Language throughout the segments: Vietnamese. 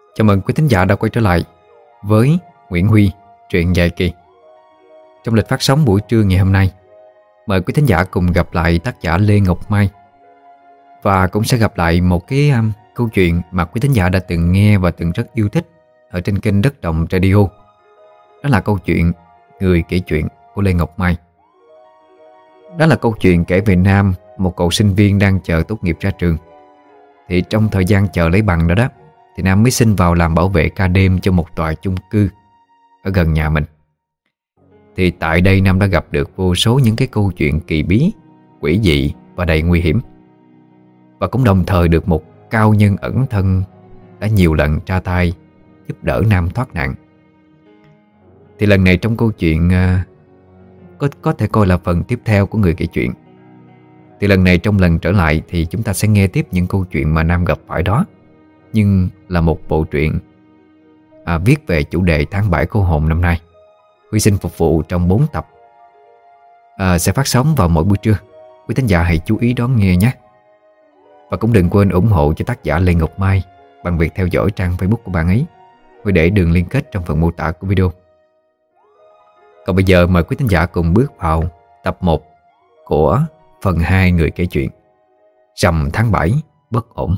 Chào mừng quý thính giả đã quay trở lại với Nguyễn Huy, truyện dài kỳ. Trong lịch phát sóng buổi trưa ngày hôm nay, mời quý thính giả cùng gặp lại tác giả Lê Ngọc Mai. Và cũng sẽ gặp lại một cái câu chuyện mà quý thính giả đã từng nghe và từng rất yêu thích ở trên kênh Đất Đồng Radio. Đó là câu chuyện Người kể chuyện của Lê Ngọc Mai. Đó là câu chuyện kể về Nam, một cậu sinh viên đang chờ tốt nghiệp ra trường. Thì trong thời gian chờ lấy bằng đó thì Nam mới xin vào làm bảo vệ ca đêm cho một tòa chung cư ở gần nhà mình. Thì tại đây Nam đã gặp được vô số những cái câu chuyện kỳ bí, quỷ dị và đầy nguy hiểm. Và cũng đồng thời được một cao nhân ẩn thân đã nhiều lần ra tay giúp đỡ Nam thoát nạn. Thì lần này trong câu chuyện có thể coi là phần tiếp theo của Người kể chuyện. Thì lần này trong lần trở lại thì chúng ta sẽ nghe tiếp những câu chuyện mà Nam gặp phải đó, nhưng là một bộ truyện viết về chủ đề tháng 7 cô hồn năm nay. Huy xin phục vụ trong 4 tập sẽ phát sóng vào mỗi buổi trưa. Quý thính giả hãy chú ý đón nghe nhé. Và cũng đừng quên ủng hộ cho tác giả Lê Ngọc Mai bằng việc theo dõi trang Facebook của bạn ấy. Huy để đường liên kết trong phần mô tả của video. Còn bây giờ mời quý thính giả cùng bước vào tập 1 của phần 2 Người kể chuyện Rằm tháng 7 bất ổn.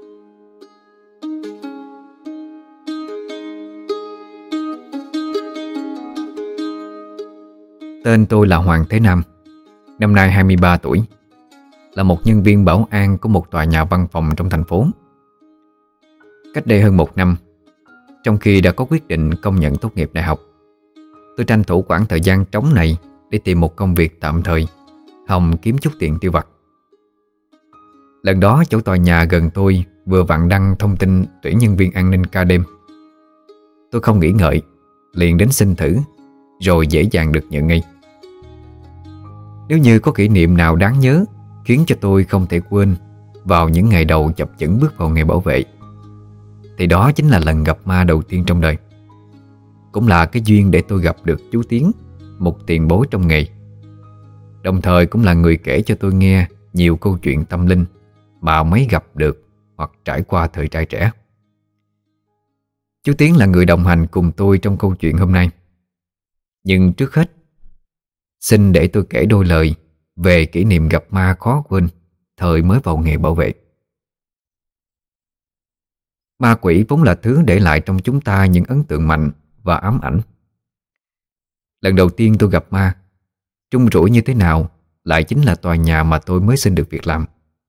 Tên tôi là Hoàng Thế Nam, năm nay 23 tuổi, là một nhân viên bảo an của một tòa nhà văn phòng trong thành phố. Cách đây hơn 1 năm, trong khi đã có quyết định công nhận tốt nghiệp đại học, tôi tranh thủ khoảng thời gian trống này để tìm một công việc tạm thời, hòng kiếm chút tiền tiêu vặt. Lần đó chỗ tòa nhà gần tôi vừa vặn đăng thông tin tuyển nhân viên an ninh ca đêm. Tôi không nghĩ ngợi, liền đến xin thử, rồi dễ dàng được nhận ngay. Nếu như có kỷ niệm nào đáng nhớ khiến cho tôi không thể quên vào những ngày đầu chập chững bước vào nghề bảo vệ, thì đó chính là lần gặp ma đầu tiên trong đời. Cũng là cái duyên để tôi gặp được chú Tiến, một tiền bối trong nghề. Đồng thời cũng là người kể cho tôi nghe nhiều câu chuyện tâm linh mà mấy gặp được hoặc trải qua thời trai trẻ. Chú Tiến là người đồng hành cùng tôi trong câu chuyện hôm nay. Nhưng trước hết, xin để tôi kể đôi lời về kỷ niệm gặp ma khó quên thời mới vào nghề bảo vệ. Ma quỷ vốn là thứ để lại trong chúng ta những ấn tượng mạnh và ám ảnh. Lần đầu tiên tôi gặp ma, trung rủi như thế nào, lại chính là tòa nhà mà tôi mới xin được việc làm.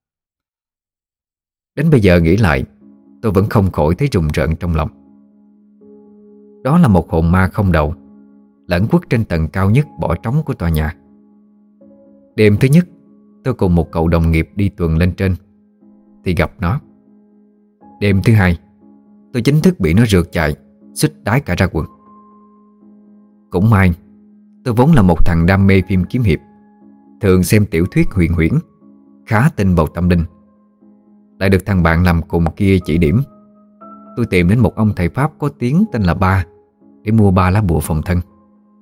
Đến bây giờ nghĩ lại, tôi vẫn không khỏi thấy rùng rợn trong lòng. Đó là một hồn ma không đầu, lẩn khuất trên tầng cao nhất bỏ trống của tòa nhà. Đêm thứ nhất, tôi cùng một cậu đồng nghiệp đi tuần lên trên thì gặp nó. Đêm thứ hai, tôi chính thức bị nó rượt chạy, xích đái cả ra quần. Cũng may, tôi vốn là một thằng đam mê phim kiếm hiệp, thường xem tiểu thuyết huyền huyễn, khá tin vào tâm linh. Lại được thằng bạn làm cùng kia chỉ điểm, tôi tìm đến một ông thầy Pháp có tiếng tên là Ba để mua 3 lá bùa phòng thân.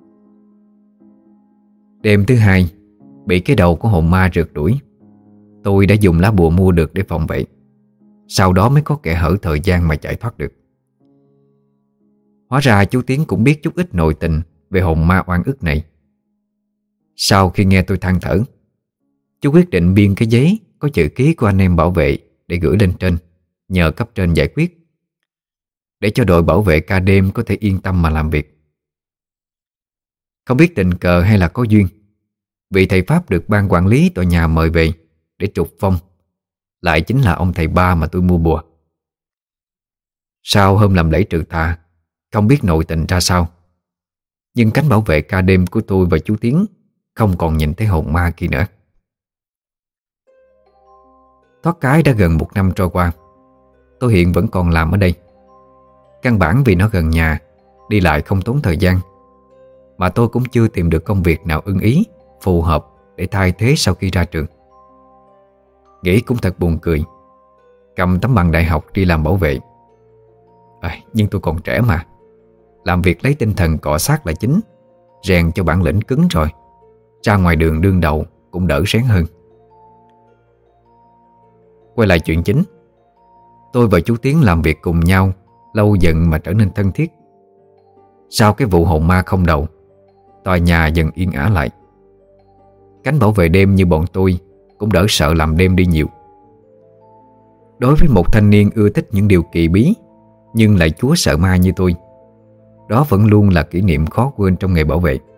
Đêm thứ hai, bị cái đầu của hồn ma rượt đuổi, tôi đã dùng lá bùa mua được để phòng vệ. Sau đó mới có kẽ hở thời gian mà chạy thoát được. Hóa ra chú Tiến cũng biết chút ít nội tình về hồn ma oan ức này. Sau khi nghe tôi than thở, chú quyết định biên cái giấy có chữ ký của anh em bảo vệ để gửi lên trên, nhờ cấp trên giải quyết, để cho đội bảo vệ ca đêm có thể yên tâm mà làm việc. Không biết tình cờ hay là có duyên, vị thầy Pháp được ban quản lý tòa nhà mời về để trục phong lại chính là ông thầy Ba mà tôi mua bùa. Sau hôm làm lễ trừ tà, không biết nội tình ra sao, nhưng cánh bảo vệ ca đêm của tôi và chú Tiến không còn nhìn thấy hồn ma kia nữa. Thoát cái đã gần 1 năm trôi qua, tôi hiện vẫn còn làm ở đây. Căn bản vì nó gần nhà, đi lại không tốn thời gian, mà tôi cũng chưa tìm được công việc nào ưng ý, phù hợp để thay thế sau khi ra trường. Nghĩ cũng thật buồn cười, cầm tấm bằng đại học đi làm bảo vệ. Nhưng tôi còn trẻ mà, làm việc lấy tinh thần cọ sát là chính, rèn cho bản lĩnh cứng rồi, ra ngoài đường đương đầu cũng đỡ rén hơn. Quay lại chuyện chính, tôi và chú Tiến làm việc cùng nhau lâu dần mà trở nên thân thiết. Sau cái vụ hồn ma không đầu, tòa nhà dần yên ả lại. Cánh bảo vệ đêm như bọn tôi cũng đỡ sợ làm đêm đi nhiều. Đối với một thanh niên ưa thích những điều kỳ bí nhưng lại chúa sợ ma như tôi, đó vẫn luôn là kỷ niệm khó quên trong nghề bảo vệ.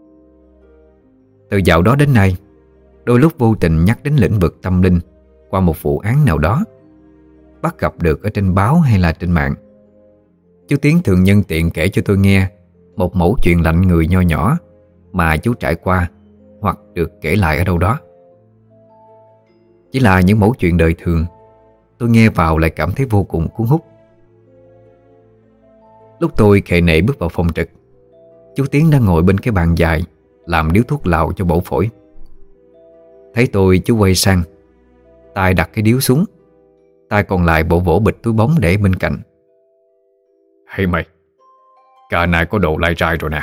Từ dạo đó đến nay, đôi lúc vô tình nhắc đến lĩnh vực tâm linh qua một vụ án nào đó, bắt gặp được ở trên báo hay là trên mạng, chú Tiến thường nhân tiện kể cho tôi nghe một mẩu chuyện lạnh người nho nhỏ mà chú trải qua hoặc được kể lại ở đâu đó. Chỉ là những mẩu chuyện đời thường, tôi nghe vào lại cảm thấy vô cùng cuốn hút. Lúc tôi khệ nệ bước vào phòng trực, chú Tiến đang ngồi bên cái bàn dài làm điếu thuốc lào cho bổ phổi. Thấy tôi, chú quay sang, tay đặt cái điếu xuống, tay còn lại vỗ vỗ bịch túi bóng để bên cạnh. Hey mày, cả này có đồ lai rai rồi nè.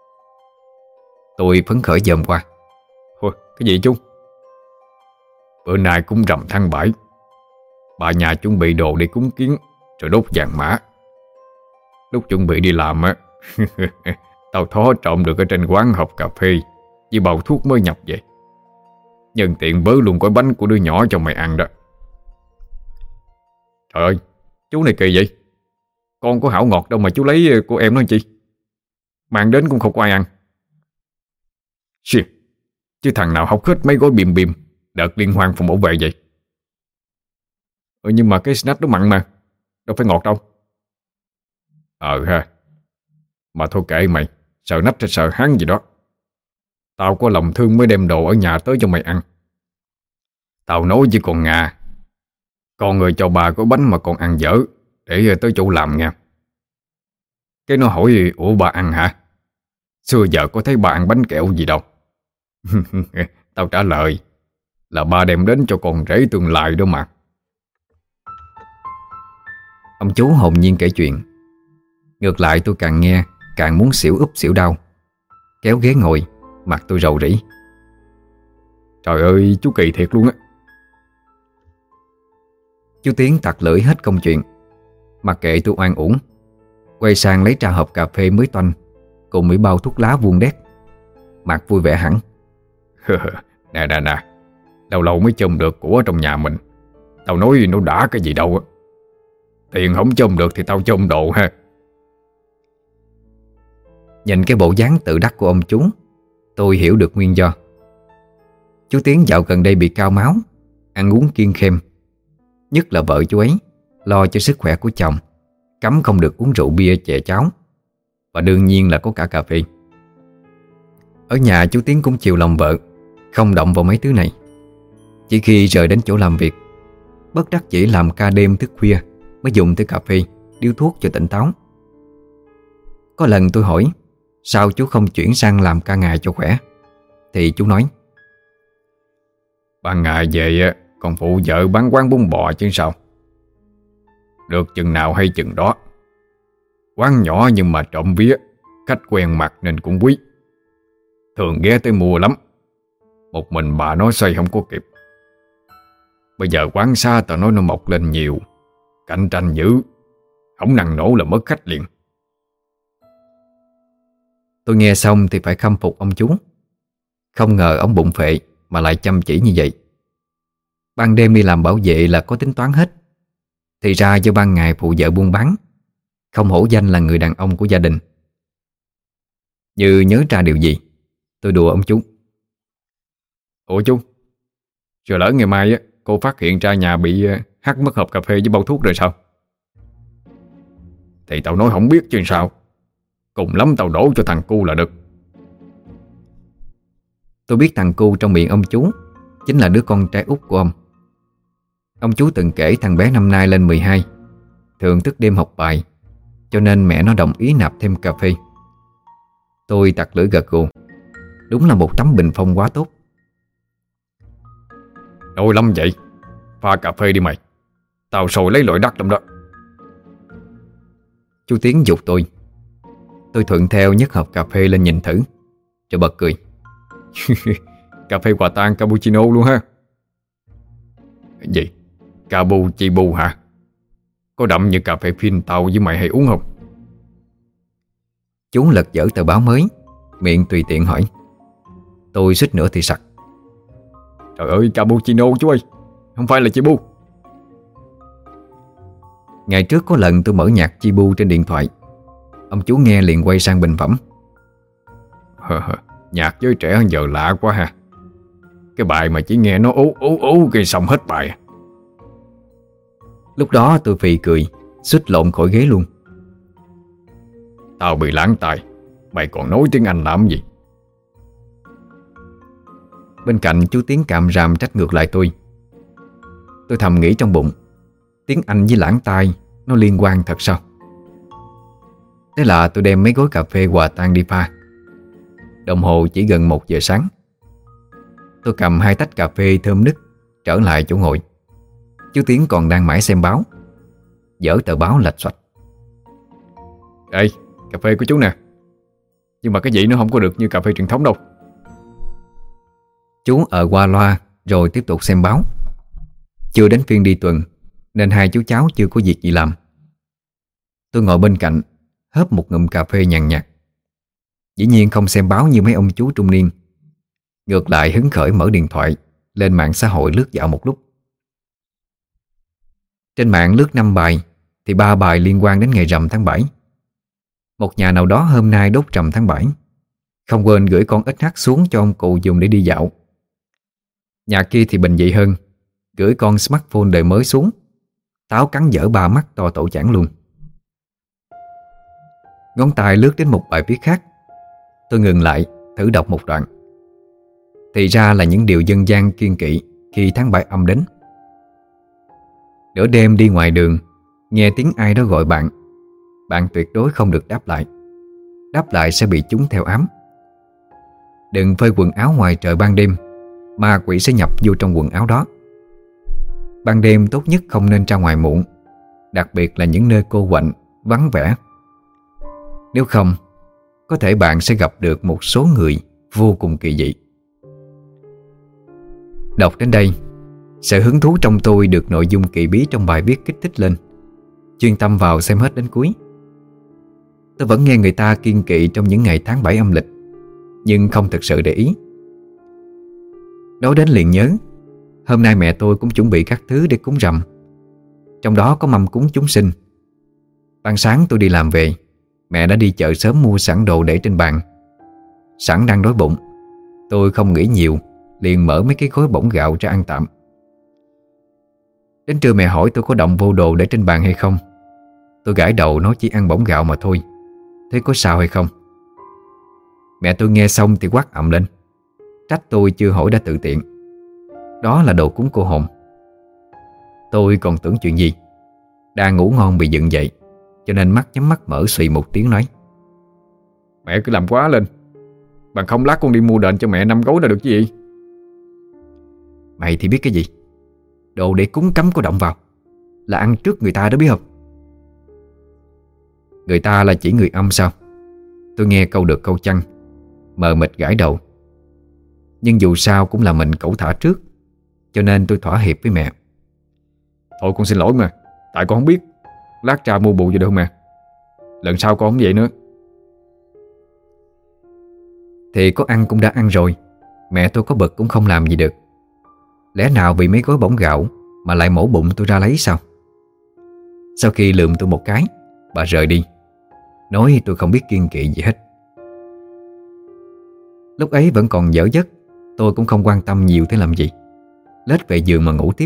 Tôi phấn khởi dòm qua. Thôi, cái gì chú? Bữa nay cũng rằm tháng 7, bà nhà chuẩn bị đồ đi cúng kiến rồi đốt vàng mã. Lúc chuẩn bị đi làm á, tao thó trộm được ở trên quán hộp cà phê với bao thuốc mới nhập về. Nhân tiện vớ luôn gói bánh của đứa nhỏ cho mày ăn đó. Trời ơi, chú này kỳ vậy. Con có hảo ngọt đâu mà chú lấy của em nó chi. Mang đến cũng không có ai ăn. Shit, chứ thằng nào hóc hết mấy gói bìm bìm đợt liên hoan phòng bảo vệ vậy. Nhưng mà cái snack đó mặn mà, đâu phải ngọt đâu. Ha, mà thôi kệ mày, sợ nách hay sợ hắn gì đó. Tao có lòng thương mới đem đồ ở nhà tới cho mày ăn. Tao nói với con Nga, con người cho bà có bánh mà còn ăn dở, để tới chỗ làm nha. Cái nó hỏi, ủa bà ăn hả? Xưa giờ có thấy bà ăn bánh kẹo gì đâu. Tao trả lời là ba đem đến cho con rể tương lai đó mà. Ông chú hồn nhiên kể chuyện. Ngược lại tôi càng nghe càng muốn xỉu úp xỉu đau. Kéo ghế ngồi, mặt tôi rầu rĩ. Trời ơi, chú kỳ thiệt luôn á. Chú Tiến tặc lưỡi hết công chuyện, mặc kệ tôi oan uổng, quay sang lấy trà hộp cà phê mới toanh cùng mấy bao thuốc lá vuông đét, mặt vui vẻ hẳn. Nè, lâu lâu mới chôm được của trong nhà mình. Tao nói nó đã cái gì đâu á. Tiền không chôm được thì tao chôm đồ ha. Nhìn cái bộ dáng tự đắc của ông chú, tôi hiểu được nguyên do. Chú Tiến dạo gần đây bị cao máu, ăn uống kiêng khem. Nhất là vợ chú ấy lo cho sức khỏe của chồng, cấm không được uống rượu bia chè cháo, và đương nhiên là có cả cà phê. Ở nhà chú Tiến cũng chiều lòng vợ, không động vào mấy thứ này. Chỉ khi rời đến chỗ làm việc, bất đắc dĩ làm ca đêm thức khuya mới dùng tới cà phê, điếu thuốc cho tỉnh táo. Có lần tôi hỏi sao chú không chuyển sang làm ca ngày cho khỏe, thì chú nói: ban ngày về còn phụ vợ bán quán bún bò chứ sao. Được chừng nào hay chừng đó. Quán nhỏ nhưng mà trộm vía, khách quen mặt nên cũng quý. Thường ghé tới mua lắm. Một mình bà nói xoay không có kịp. Bây giờ quán xa tao nói nó mọc lên nhiều, cạnh tranh dữ, không năng nổ là mất khách liền. Tôi nghe xong thì phải khâm phục ông chú. Không ngờ ông bụng phệ mà lại chăm chỉ như vậy. Ban đêm đi làm bảo vệ là có tính toán hết. Thì ra do ban ngày phụ vợ buôn bán, không hổ danh là người đàn ông của gia đình. Như nhớ ra điều gì, tôi đùa ông chú: Ủa chú, rồi lỡ ngày mai cô phát hiện ra nhà bị hắt mất hộp cà phê với bao thuốc rồi sao? Thì tao nói không biết chứ sao. Cùng lắm tao đổ cho thằng cu là được. Tôi biết thằng cu trong miệng ông chú chính là đứa con trai út của ông. Ông chú từng kể thằng bé năm nay lên 12, thường thức đêm học bài, cho nên mẹ nó đồng ý nạp thêm cà phê. Tôi tặc lưỡi gật gù. Đúng là một tấm bình phong quá tốt. Nổi lắm vậy. Pha cà phê đi mày. Tao sồi lấy loại đắt lắm đó. Chú Tiến giục tôi. Tôi thuận theo nhấc hộp cà phê lên nhìn thử, rồi bật cười. Cà phê hòa tan cappuccino luôn ha. Gì? Capuchino hả? có đậm như cà phê phin tao với mày hay uống không? Chú lật dở tờ báo mới, miệng tùy tiện hỏi. Tôi suýt nữa thì sặc. Trời ơi, cappuccino chú ơi, không phải là Chibu. Ngày trước có lần tôi mở nhạc Chibu trên điện thoại. Ông chú nghe liền quay sang bình phẩm. Nhạc giới trẻ giờ lạ quá ha. Cái bài mà chỉ nghe nó ú ú ú cái xong hết bài. Lúc đó tôi phì cười, suýt lộn khỏi ghế luôn. Tao bị lãng tai, mày còn nói tiếng Anh làm gì? Bên cạnh chú Tiến càm ràm trách ngược lại tôi. Tôi thầm nghĩ trong bụng, tiếng Anh với lãng tai nó liên quan thật sao? Thế là tôi đem mấy gói cà phê hòa tan đi pha. Đồng hồ chỉ gần 1 giờ sáng. Tôi cầm 2 tách cà phê thơm nức trở lại chỗ ngồi. Chú Tiến còn đang mãi xem báo, dở tờ báo lạch xoạch. Đây, cà phê của chú nè. Nhưng mà cái vị nó không có được như cà phê truyền thống đâu. Chú qua loa rồi tiếp tục xem báo. Chưa đến phiên đi tuần nên hai chú cháu chưa có việc gì làm. Tôi ngồi bên cạnh hớp một ngụm cà phê nhàn nhạt. Dĩ nhiên không xem báo như mấy ông chú trung niên. Ngược lại hứng khởi mở điện thoại lên mạng xã hội lướt dạo một lúc. Trên mạng lướt 5 bài thì 3 bài liên quan đến ngày rằm tháng 7. Một nhà nào đó hôm nay đốt rằm tháng 7, không quên gửi con XH xuống cho ông cụ dùng để đi dạo. Nhà kia thì bình dị hơn, gửi con smartphone đời mới xuống, táo cắn dở 3 mắt to tổ chảng luôn. Ngón tay lướt đến một bài viết khác. Tôi ngừng lại thử đọc một đoạn. Thì ra là những điều dân gian kiêng kỵ khi tháng 7 âm đến. Nửa đêm đi ngoài đường, nghe tiếng ai đó gọi bạn, bạn tuyệt đối không được đáp lại. Đáp lại sẽ bị chúng theo ám. Đừng phơi quần áo ngoài trời ban đêm, ma quỷ sẽ nhập vô trong quần áo đó. Ban đêm tốt nhất không nên ra ngoài muộn, đặc biệt là những nơi cô quạnh, vắng vẻ. Nếu không, có thể bạn sẽ gặp được một số người vô cùng kỳ dị. Đọc đến đây, sự hứng thú trong tôi được nội dung kỳ bí trong bài viết kích thích lên. Chuyên tâm vào xem hết đến cuối. Tôi vẫn nghe người ta kiêng kỵ trong những ngày tháng 7 âm lịch, nhưng không thực sự để ý. Nói đến liền nhớ, hôm nay mẹ tôi cũng chuẩn bị các thứ để cúng rằm. Trong đó có mâm cúng chúng sinh. Ban sáng tôi đi làm về, mẹ đã đi chợ sớm mua sẵn đồ để trên bàn. Sẵn đang đói bụng, tôi không nghĩ nhiều, liền mở mấy cái gói bỏng gạo ra ăn tạm. Đến trưa mẹ hỏi tôi có động vô đồ để trên bàn hay không. Tôi gãi đầu nói chỉ ăn bỏng gạo mà thôi. Thế có sao hay không? Mẹ tôi nghe xong thì quát ầm lên, trách tôi chưa hỏi đã tự tiện. Đó là đồ cúng cô hồn. Tôi còn tưởng chuyện gì. Đang ngủ ngon bị dựng dậy, cho nên mắt nhắm mắt mở xùy một tiếng nói: Mẹ cứ làm quá lên, bằng không lát con đi mua đền cho mẹ 5 gối là được chứ gì. Mày thì biết cái gì? Đồ để cúng cấm có động vào là ăn trước người ta đó biết không? Người ta là chỉ người âm sao? Tôi nghe câu được câu chăng, mờ mịt gãi đầu. Nhưng dù sao cũng là mình cẩu thả trước, cho nên tôi thỏa hiệp với mẹ. Thôi con xin lỗi mà, tại con không biết. Lát ra mua bù cho được không mẹ? Lần sau con không vậy nữa. Thì có ăn cũng đã ăn rồi, mẹ tôi có bực cũng không làm gì được. Lẽ nào vì mấy gói bỏng gạo mà lại mổ bụng tôi ra lấy sao? Sau khi lườm tôi một cái, bà rời đi, nói tôi không biết kiêng kỵ gì hết. Lúc ấy vẫn còn dở giấc, tôi cũng không quan tâm nhiều thế làm gì, lết về giường mà ngủ tiếp.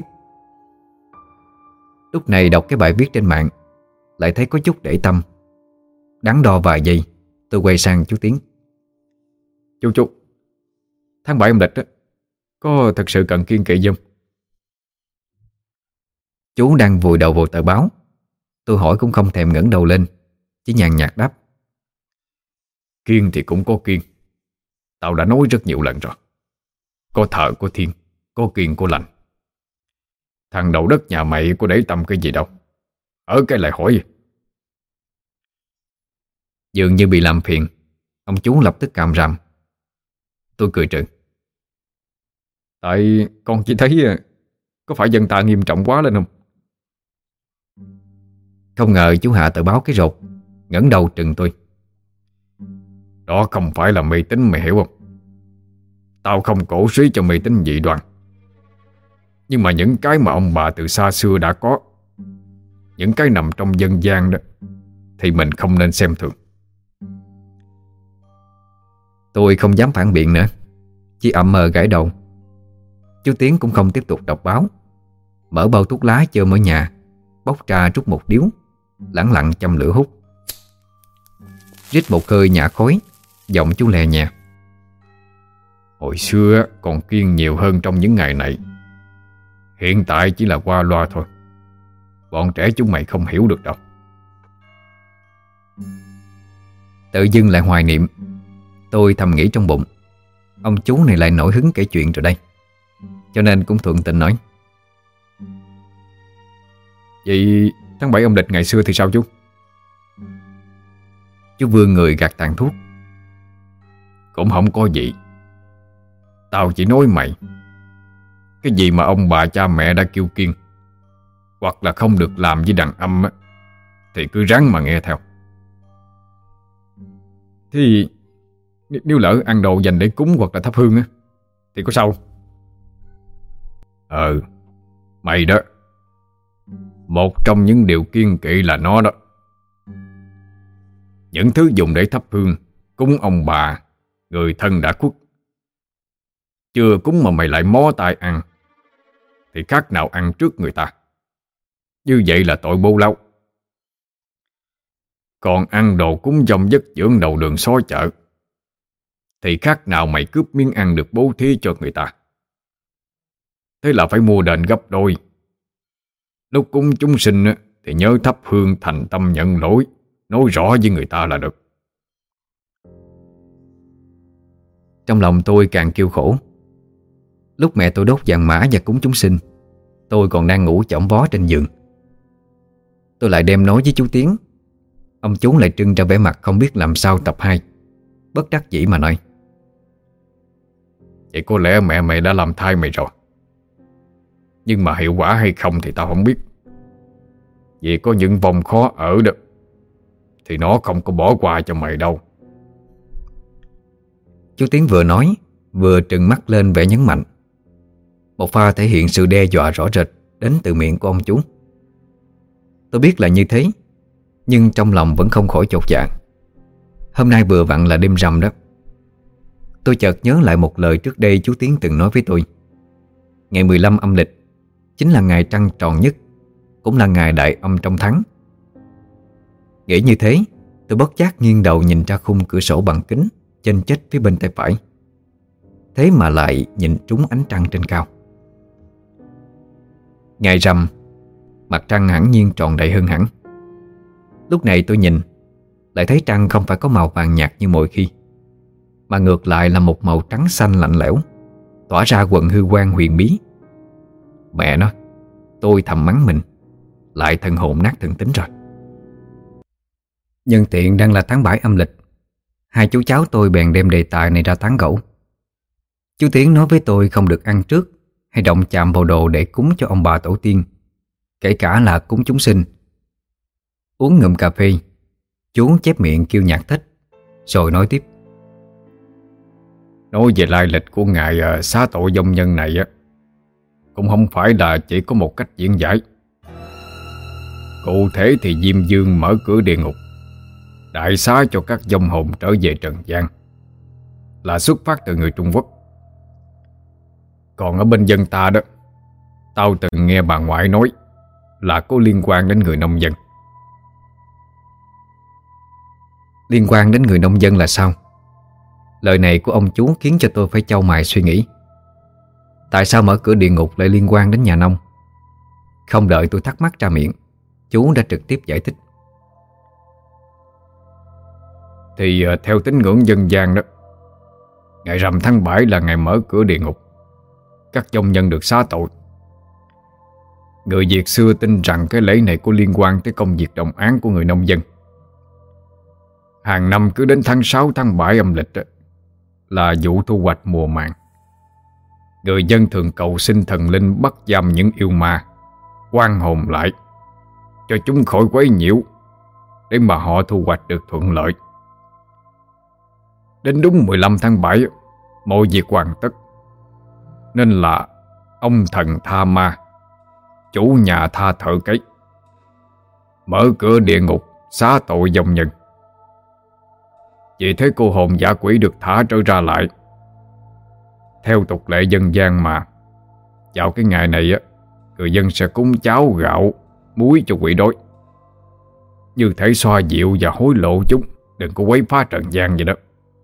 Lúc này đọc cái bài viết trên mạng, lại thấy có chút để tâm. Đắn đo vài giây, tôi quay sang chú Tiến. Chú, tháng 7 âm lịch đó, có thật sự cần kiêng kỵ không? Chú đang vùi đầu vào tờ báo. Tôi hỏi cũng không thèm ngẩng đầu lên, chỉ nhàn nhạt đáp: Kiêng thì cũng có kiêng. Tao đã nói rất nhiều lần rồi. Có thờ có thiên, có kiêng có lành. Thằng đầu đất nhà mày có để tâm cái gì đâu, ở cái lại hỏi. Dường như bị làm phiền, ông chú lập tức càm ràm. Tôi cười trừ: Tại con chỉ thấy có phải dân ta nghiêm trọng quá lên không? Không ngờ chú Hạ tự báo cái rột, ngẩng đầu trừng tôi. Đó không phải là mê tín mày hiểu không? Tao không cổ suý cho mê tín dị đoan. Nhưng mà những cái mà ông bà từ xa xưa đã có, những cái nằm trong dân gian đó, thì mình không nên xem thường. Tôi không dám phản biện nữa, chỉ ậm mờ gãi đầu. Chú Tiến cũng không tiếp tục đọc báo, mở bao thuốc lá chơm ở nhà, bóc ra rút một điếu, lẳng lặng châm lửa hút. Rít một hơi nhả khói, giọng chú lè nhẹ. Hồi xưa còn kiêng nhiều hơn trong những ngày này. Hiện tại chỉ là qua loa thôi. Bọn trẻ chúng mày không hiểu được đâu. Tự dưng lại hoài niệm. Tôi thầm nghĩ trong bụng, ông chú này lại nổi hứng kể chuyện rồi đây. Cho nên cũng thuận tình nói. Vậy tháng 7 âm lịch ngày xưa thì sao chú? Chú vươn người gạt tàn thuốc. Cũng không có gì. Tao chỉ nói mày, cái gì mà ông bà cha mẹ đã kêu kiêng hoặc là không được làm với đàn âm á, thì cứ ráng mà nghe theo. Thì nếu lỡ ăn đồ dành để cúng hoặc là thắp hương á, thì có sao? Mày đó, một trong những điều kiêng kỵ là nó đó. Những thứ dùng để thắp hương, cúng ông bà, người thân đã khuất, chưa cúng mà mày lại mó tay ăn, thì khác nào ăn trước người ta. Như vậy là tội bô lâu. Còn ăn đồ cúng dông dất dưỡng đầu đường xó chợ, thì khác nào mày cướp miếng ăn được bố thí cho người ta. Thế là phải mua đền gấp đôi. Lúc cúng chúng sinh thì nhớ thắp hương thành tâm nhận lỗi, nói rõ với người ta là được. Trong lòng tôi càng kêu khổ. Lúc mẹ tôi đốt vàng mã và cúng chúng sinh, tôi còn đang ngủ chõng vó trên giường. Tôi lại đem nói với chú Tiến. Ông chú lại trưng ra vẻ mặt không biết làm sao tập 2, bất đắc dĩ mà nói. Vậy có lẽ mẹ mày đã làm thai mày rồi. Nhưng mà hiệu quả hay không thì tao không biết. Vì có những vòng khó ở đó, thì nó không có bỏ qua cho mày đâu. Chú Tiến vừa nói vừa trừng mắt lên vẻ nhấn mạnh. Một pha thể hiện sự đe dọa rõ rệt đến từ miệng của ông chú. Tôi biết là như thế, nhưng trong lòng vẫn không khỏi chột dạ. Hôm nay vừa vặn là đêm rằm đó. Tôi chợt nhớ lại một lời trước đây chú Tiến từng nói với tôi. Ngày 15 âm lịch chính là ngày trăng tròn nhất, cũng là ngày đại âm trong tháng. Nghĩ như thế, tôi bất giác nghiêng đầu nhìn ra khung cửa sổ bằng kính chênh chếch phía bên tay phải. Thế mà lại nhìn trúng ánh trăng trên cao. Ngày rằm, mặt trăng hẳn nhiên tròn đầy hơn hẳn. Lúc này tôi nhìn, lại thấy trăng không phải có màu vàng nhạt như mọi khi, mà ngược lại là một màu trắng xanh lạnh lẽo, tỏa ra quầng hư quang huyền bí. Mẹ nó, tôi thầm mắng mình, lại thần hồn nát thần tính rồi. Nhân tiện đang là tháng 7 âm lịch, hai chú cháu tôi bèn đem đề tài này ra tán gẫu. Chú Tiến nói với tôi không được ăn trước hay động chạm vào đồ để cúng cho ông bà tổ tiên, kể cả là cúng chúng sinh. Uống ngụm cà phê, chú chép miệng kêu nhạc thích, rồi nói tiếp. Nói về lai lịch của ngài xá tội vong nhân này á, cũng không phải là chỉ có một cách diễn giải. Cụ thể thì Diêm Vương mở cửa địa ngục, đại xá cho các vong hồn trở về trần gian, là xuất phát từ người Trung Quốc. Còn ở bên dân ta đó, tao từng nghe bà ngoại nói là có liên quan đến người nông dân. Liên quan đến người nông dân là sao? Lời này của ông chú khiến cho tôi phải chau mày suy nghĩ. Tại sao mở cửa địa ngục lại liên quan đến nhà nông? Không đợi tôi thắc mắc ra miệng, chú đã trực tiếp giải thích. Thì theo tín ngưỡng dân gian đó, ngày rằm tháng 7 là ngày mở cửa địa ngục, các vong nhân được xá tội. Người Việt xưa tin rằng cái lễ này có liên quan tới công việc đồng áng của người nông dân. Hàng năm cứ đến tháng 6 tháng 7 âm lịch đó, là vụ thu hoạch mùa màng. Người dân thường cầu xin thần linh bắt giam những yêu ma, oan hồn lại, cho chúng khỏi quấy nhiễu, để mà họ thu hoạch được thuận lợi. Đến đúng 15 tháng 7, mọi việc hoàn tất, nên là ông thần tha ma, chủ nhà tha thợ cấy, mở cửa địa ngục xá tội vong nhân. Vì thế cô hồn dã quỷ được thả trở ra lại. Theo tục lệ dân gian mà, vào cái ngày này á, người dân sẽ cúng cháo gạo, muối cho quỷ đói, như thể xoa dịu và hối lộ chúng đừng có quấy phá trần gian vậy đó.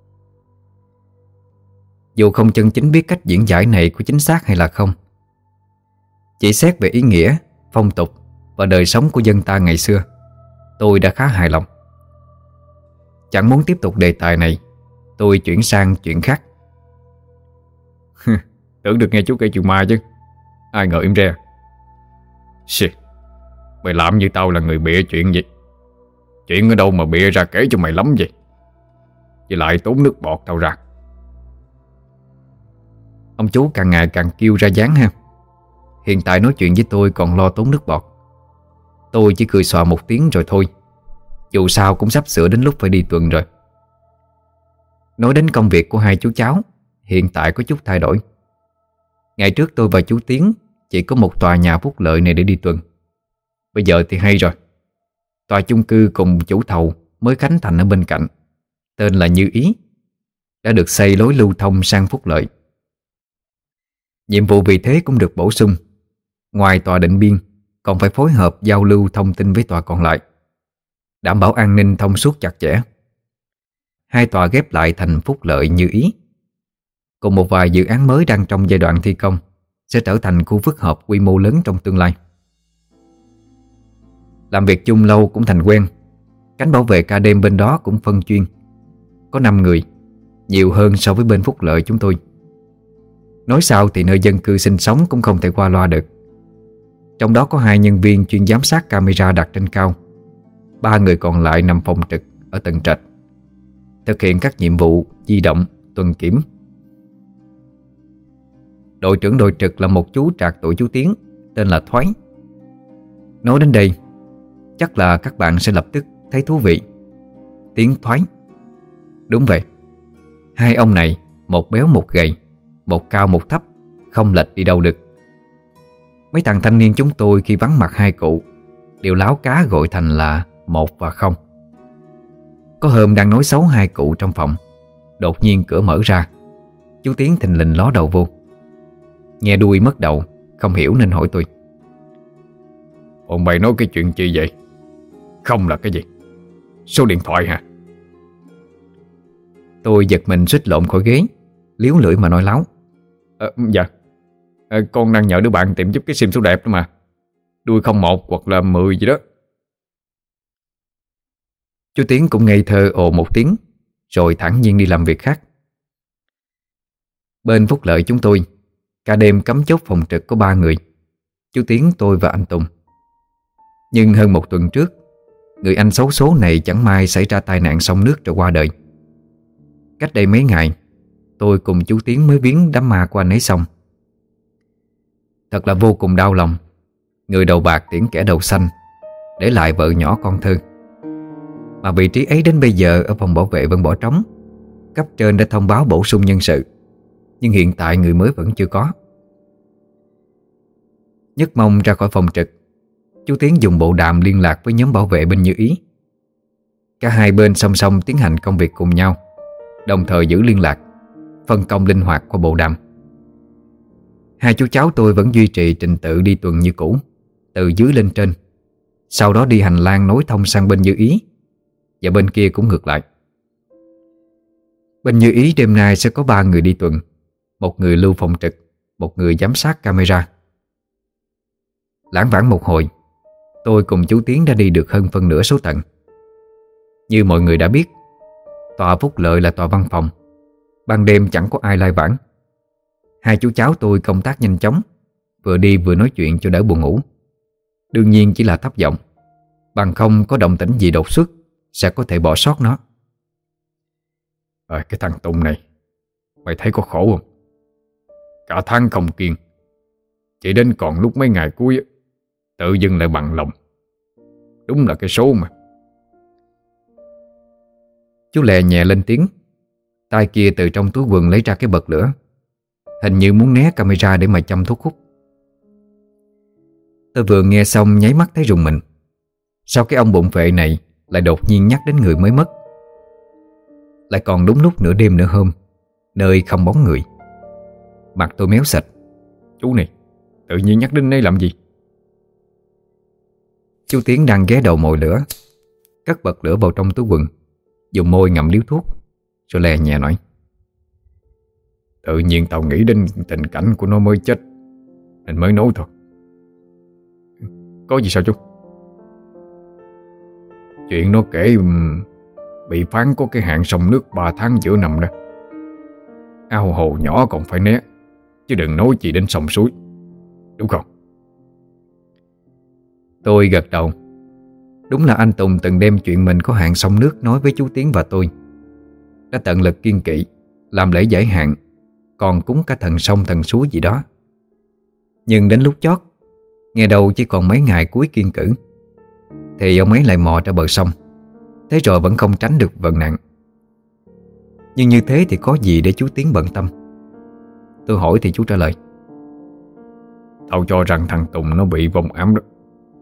Dù không chân chính biết cách diễn giải này có chính xác hay là không, chỉ xét về ý nghĩa, phong tục và đời sống của dân ta ngày xưa, tôi đã khá hài lòng. Chẳng muốn tiếp tục đề tài này, tôi chuyển sang chuyện khác. Tưởng được nghe chú kể chuyện ma chứ, ai ngờ im re. Shit, mày làm như tao là người bịa chuyện vậy. Chuyện ở đâu mà bịa ra kể cho mày lắm vậy? Với lại tốn nước bọt tao ra. Ông chú càng ngày càng kêu ra dáng ha. Hiện tại nói chuyện với tôi còn lo tốn nước bọt. Tôi chỉ cười xòa một tiếng rồi thôi. Dù sao cũng sắp sửa đến lúc phải đi tuần rồi. Nói đến công việc của hai chú cháu, hiện tại có chút thay đổi. Ngày trước tôi và chú Tiến chỉ có một tòa nhà phúc lợi này để đi tuần. Bây giờ thì hay rồi. Tòa chung cư cùng chủ thầu mới khánh thành ở bên cạnh, tên là Như Ý, đã được xây lối lưu thông sang phúc lợi. Nhiệm vụ vì thế cũng được bổ sung. Ngoài tòa định biên, còn phải phối hợp giao lưu thông tin với tòa còn lại, đảm bảo an ninh thông suốt chặt chẽ. Hai tòa ghép lại thành phúc lợi Như Ý, cùng một vài dự án mới đang trong giai đoạn thi công, sẽ trở thành khu phức hợp quy mô lớn trong tương lai. Làm việc chung lâu cũng thành quen. Cánh bảo vệ ca đêm bên đó cũng phân chuyên, có 5 người, nhiều hơn so với bên phúc lợi chúng tôi. Nói sao thì nơi dân cư sinh sống cũng không thể qua loa được. Trong đó có 2 nhân viên chuyên giám sát camera đặt trên cao, 3 người còn lại nằm phòng trực ở tầng trệt, thực hiện các nhiệm vụ di động, tuần kiểm. Đội trưởng đội trực là một chú trạc tuổi chú Tiến, tên là Thoái. Nói đến đây, chắc là các bạn sẽ lập tức thấy thú vị. Tiến Thoái. Đúng vậy, hai ông này, một béo một gầy, một cao một thấp, không lệch đi đâu được. Mấy thằng thanh niên chúng tôi khi vắng mặt hai cụ đều láo cá gọi thành là 1 và 0. Có hôm đang nói xấu hai cụ trong phòng, đột nhiên cửa mở ra, chú Tiến thình lình ló đầu vô. Nghe đuôi mất đầu, không hiểu nên hỏi tôi: Bọn mày nói cái chuyện chi vậy? Không là cái gì? Số điện thoại hả? Tôi giật mình suýt lộn khỏi ghế, liếu lưỡi mà nói láo: Dạ, con đang nhờ đứa bạn tìm giúp cái sim số đẹp đó mà. Đuôi 01 hoặc là 10 gì đó. Chú Tiến cũng ngây thơ ồ một tiếng, rồi thản nhiên đi làm việc khác. Bên phúc lợi chúng tôi, cả đêm cắm chốt phòng trực có 3 người: chú Tiến, tôi và anh Tùng. Nhưng hơn một tuần trước, người anh xấu số này chẳng may xảy ra tai nạn sông nước rồi qua đời. Cách đây mấy ngày, tôi cùng chú Tiến mới viếng đám ma của anh ấy xong. Thật là vô cùng đau lòng. Người đầu bạc tiễn kẻ đầu xanh, để lại vợ nhỏ con thơ. Mà vị trí ấy đến bây giờ ở phòng bảo vệ vẫn bỏ trống. Cấp trên đã thông báo bổ sung nhân sự, nhưng hiện tại người mới vẫn chưa có. Nhất mong ra khỏi phòng trực, chú Tiến dùng bộ đàm liên lạc với nhóm bảo vệ bên Như Ý. Cả hai bên song song tiến hành công việc cùng nhau, đồng thời giữ liên lạc, phân công linh hoạt qua bộ đàm. Hai chú cháu tôi vẫn duy trì trình tự đi tuần như cũ, từ dưới lên trên, sau đó đi hành lang nối thông sang bên Như Ý, và bên kia cũng ngược lại. Bên Như Ý đêm nay sẽ có 3 người đi tuần, một người lưu phòng trực, một người giám sát camera. Lãng vãng một hồi, tôi cùng chú Tiến đã đi được hơn phân nửa số tầng. Như mọi người đã biết, tòa phúc lợi là tòa văn phòng, ban đêm chẳng có ai lai vãng. Hai chú cháu tôi công tác nhanh chóng, vừa đi vừa nói chuyện cho đỡ buồn ngủ. Đương nhiên chỉ là thấp giọng, bằng không có động tĩnh gì đột xuất sẽ có thể bỏ sót nó. Cái thằng Tùng này, mày thấy có khổ không? Cả tháng không kiêng, chỉ đến còn lúc mấy ngày cuối tự dưng lại bằng lòng, Đúng là cái số mà. Chú Lẹ nhẹ lên tiếng. Tay kia từ trong túi quần lấy ra cái bật lửa, hình như muốn né camera để mà châm thuốc hút. Tôi vừa nghe xong nháy mắt thấy rùng mình. Sao cái ông bụng vệ này lại đột nhiên nhắc đến người mới mất, lại còn đúng lúc nửa đêm nửa hôm, nơi không bóng người. Mặt tôi méo sạch. Chú này, tự nhiên nhắc đến đây làm gì? Chú Tiến đang ghé đầu mồi lửa, cất bật lửa vào trong túi quần, dùng môi ngậm điếu thuốc, rồi lè nhẹ nói: Tự nhiên tao nghĩ đến tình cảnh của nó mới chết nên mới nói thôi. Có gì sao chú? Chuyện nó kể bị phán có cái hạn sông nước 3 tháng giữa năm đó. Ao hồ nhỏ còn phải né, chứ đừng nói gì đến sông suối, đúng không? Tôi gật đầu. Đúng là anh Tùng từng đem chuyện mình có hạn sông nước nói với chú Tiến và tôi. Đã tận lực kiêng kỵ, làm lễ giải hạn, còn cúng cả thần sông thần suối gì đó. Nhưng đến lúc chót, nghe đâu chỉ còn mấy ngày cuối kiêng cữ, thì ông ấy lại mò ra bờ sông. Thế rồi vẫn không tránh được vận nạn. Nhưng như thế thì có gì để chú Tiến bận tâm? Tôi hỏi thì chú trả lời: Tao cho rằng thằng Tùng nó bị vong ám đó.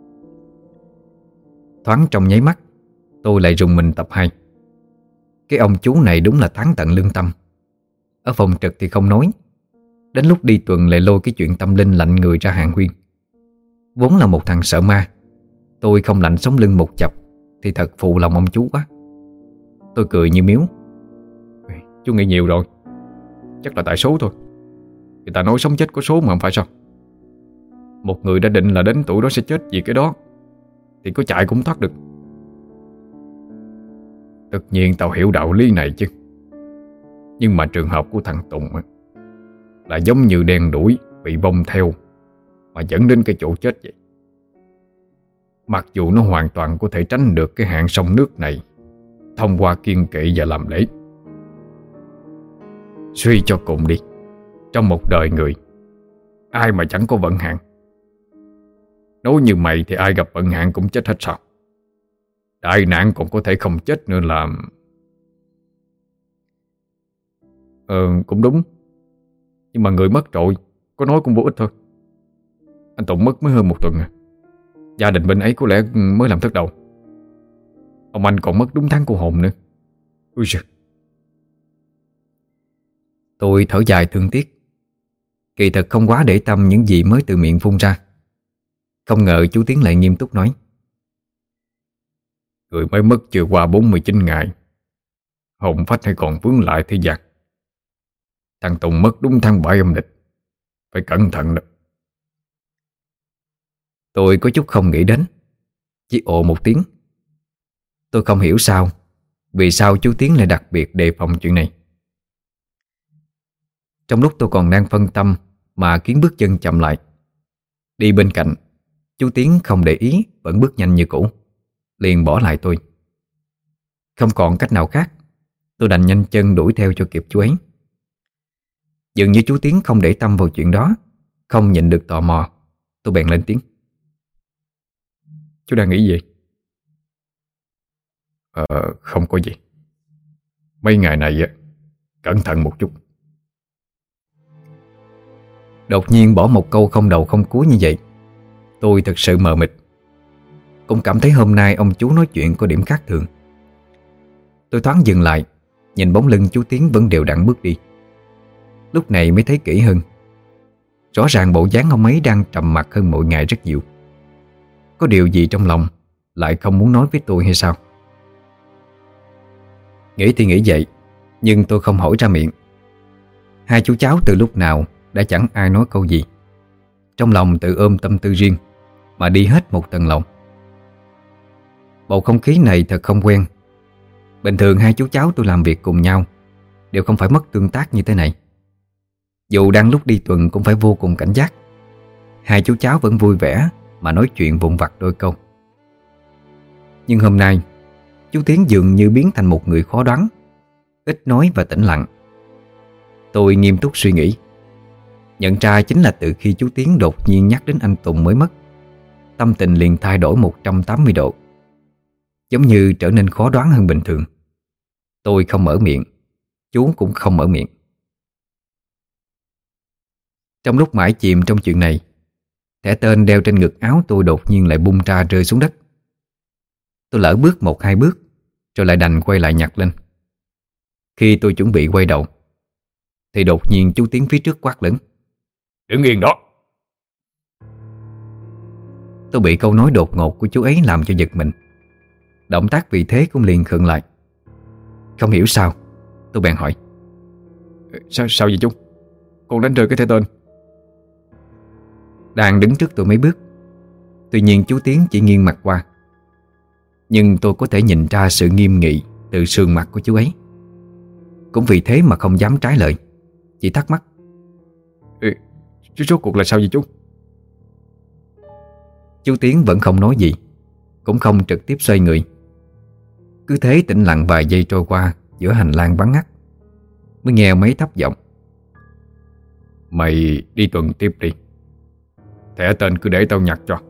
Thoáng trong nháy mắt, tôi lại rùng mình tập 2. Cái ông chú này đúng là tán tận lương tâm. Ở phòng trực thì không nói, đến lúc đi tuần lại lôi cái chuyện tâm linh lạnh người ra hàng huyên. Vốn là một thằng sợ ma, tôi không lạnh sống lưng một chập thì thật phụ lòng ông chú quá. Tôi cười như miếu: Chú nghĩ nhiều rồi. Chắc là tại số thôi. Người ta nói sống chết có số mà không phải sao? Một người đã định là đến tuổi đó sẽ chết vì cái đó thì có chạy cũng thoát được. Tất nhiên tao hiểu đạo lý này chứ. Nhưng mà trường hợp của thằng Tùng là giống như đen đuổi bị vong theo mà dẫn đến cái chỗ chết vậy. Mặc dù nó hoàn toàn có thể tránh được cái hạn sông nước này thông qua kiêng kỵ và làm lễ. Suy cho cùng đi, trong một đời người, ai mà chẳng có vận hạn. Nói như mày thì ai gặp vận hạn cũng chết hết sao? Đại nạn còn có thể không chết nữa là... Cũng đúng. Nhưng mà người mất rồi, có nói cũng vô ích thôi. Anh Tùng mất mới hơn 1 tuần à. Gia đình bên ấy có lẽ mới làm thất đầu. Ông anh còn mất đúng tháng cô hồn nữa. Ui giời. Tôi thở dài thương tiếc. Kỳ thật không quá để tâm những gì mới từ miệng phun ra. Không ngờ chú Tiến lại nghiêm túc nói: Người mới mất chưa qua 49 ngày, hồn phách hay còn vướng lại thế gian. Thằng Tùng mất đúng tháng 7 âm lịch, phải cẩn thận đó. Tôi có chút không nghĩ đến, chỉ ồ một tiếng. Tôi không hiểu vì sao chú Tiến lại đặc biệt đề phòng chuyện này. Trong lúc tôi còn đang phân tâm mà Kiến bước chân chậm lại. Đi bên cạnh, chú Tiến không để ý, vẫn bước nhanh như cũ, liền bỏ lại tôi. Không còn cách nào khác, tôi đành nhanh chân đuổi theo cho kịp chú ấy. Dường như chú Tiến không để tâm vào chuyện đó, không nhịn được tò mò, tôi bèn lên tiếng: Chú đang nghĩ gì? Không có gì. Mấy ngày này cẩn thận một chút. Đột nhiên bỏ một câu không đầu không cuối như vậy, tôi thật sự mờ mịt. Cũng cảm thấy hôm nay ông chú nói chuyện có điểm khác thường. Tôi thoáng dừng lại, nhìn bóng lưng chú Tiến vẫn đều đặn bước đi. Lúc này mới thấy kỹ hơn. Rõ ràng bộ dáng ông ấy đang trầm mặc hơn mọi ngày rất nhiều. Có điều gì trong lòng lại không muốn nói với tôi hay sao? Nghĩ thì nghĩ vậy, nhưng tôi không hỏi ra miệng. Hai chú cháu từ lúc nào đã chẳng ai nói câu gì. Trong lòng tự ôm tâm tư riêng mà đi hết một tầng lòng. Bầu không khí này thật không quen. Bình thường hai chú cháu tôi làm việc cùng nhau đều không phải mất tương tác như thế này. Dù đang lúc đi tuần cũng phải vô cùng cảnh giác. Hai chú cháu vẫn vui vẻ mà nói chuyện vụn vặt đôi câu. Nhưng hôm nay chú Tiến dường như biến thành một người khó đoán, ít nói và tĩnh lặng. Tôi nghiêm túc suy nghĩ, nhận ra chính là từ khi chú Tiến đột nhiên nhắc đến anh Tùng mới mất, tâm tình liền thay đổi 180 độ. giống như trở nên khó đoán hơn bình thường. Tôi không mở miệng, chú cũng không mở miệng. Trong lúc mãi chìm trong chuyện này, thẻ tên đeo trên ngực áo tôi đột nhiên lại bung ra rơi xuống đất. Tôi lỡ bước 1-2 bước, rồi lại đành quay lại nhặt lên. Khi tôi chuẩn bị quay đầu thì đột nhiên chú Tiến phía trước quát lớn: "Đứng yên đó!" Tôi bị câu nói đột ngột của chú ấy làm cho giật mình. Động tác vì thế cũng liền khựng lại. Không hiểu sao, tôi bèn hỏi: Sao vậy chú? Con đánh rơi cái thẻ tên. Đang đứng trước tôi mấy bước, tuy nhiên chú Tiến chỉ nghiêng mặt qua. Nhưng tôi có thể nhìn ra sự nghiêm nghị từ sườn mặt của chú ấy. Cũng vì thế mà không dám trái lời, chỉ thắc mắc: Chú rốt cuộc là sao vậy chú? Chú Tiến vẫn không nói gì, cũng không trực tiếp xoay người. Cứ thế tĩnh lặng vài giây trôi qua giữa hành lang vắng ngắt, mới nghe mấy thấp giọng: "Mày đi tuần tiếp đi, thẻ tên cứ để tao nhặt cho."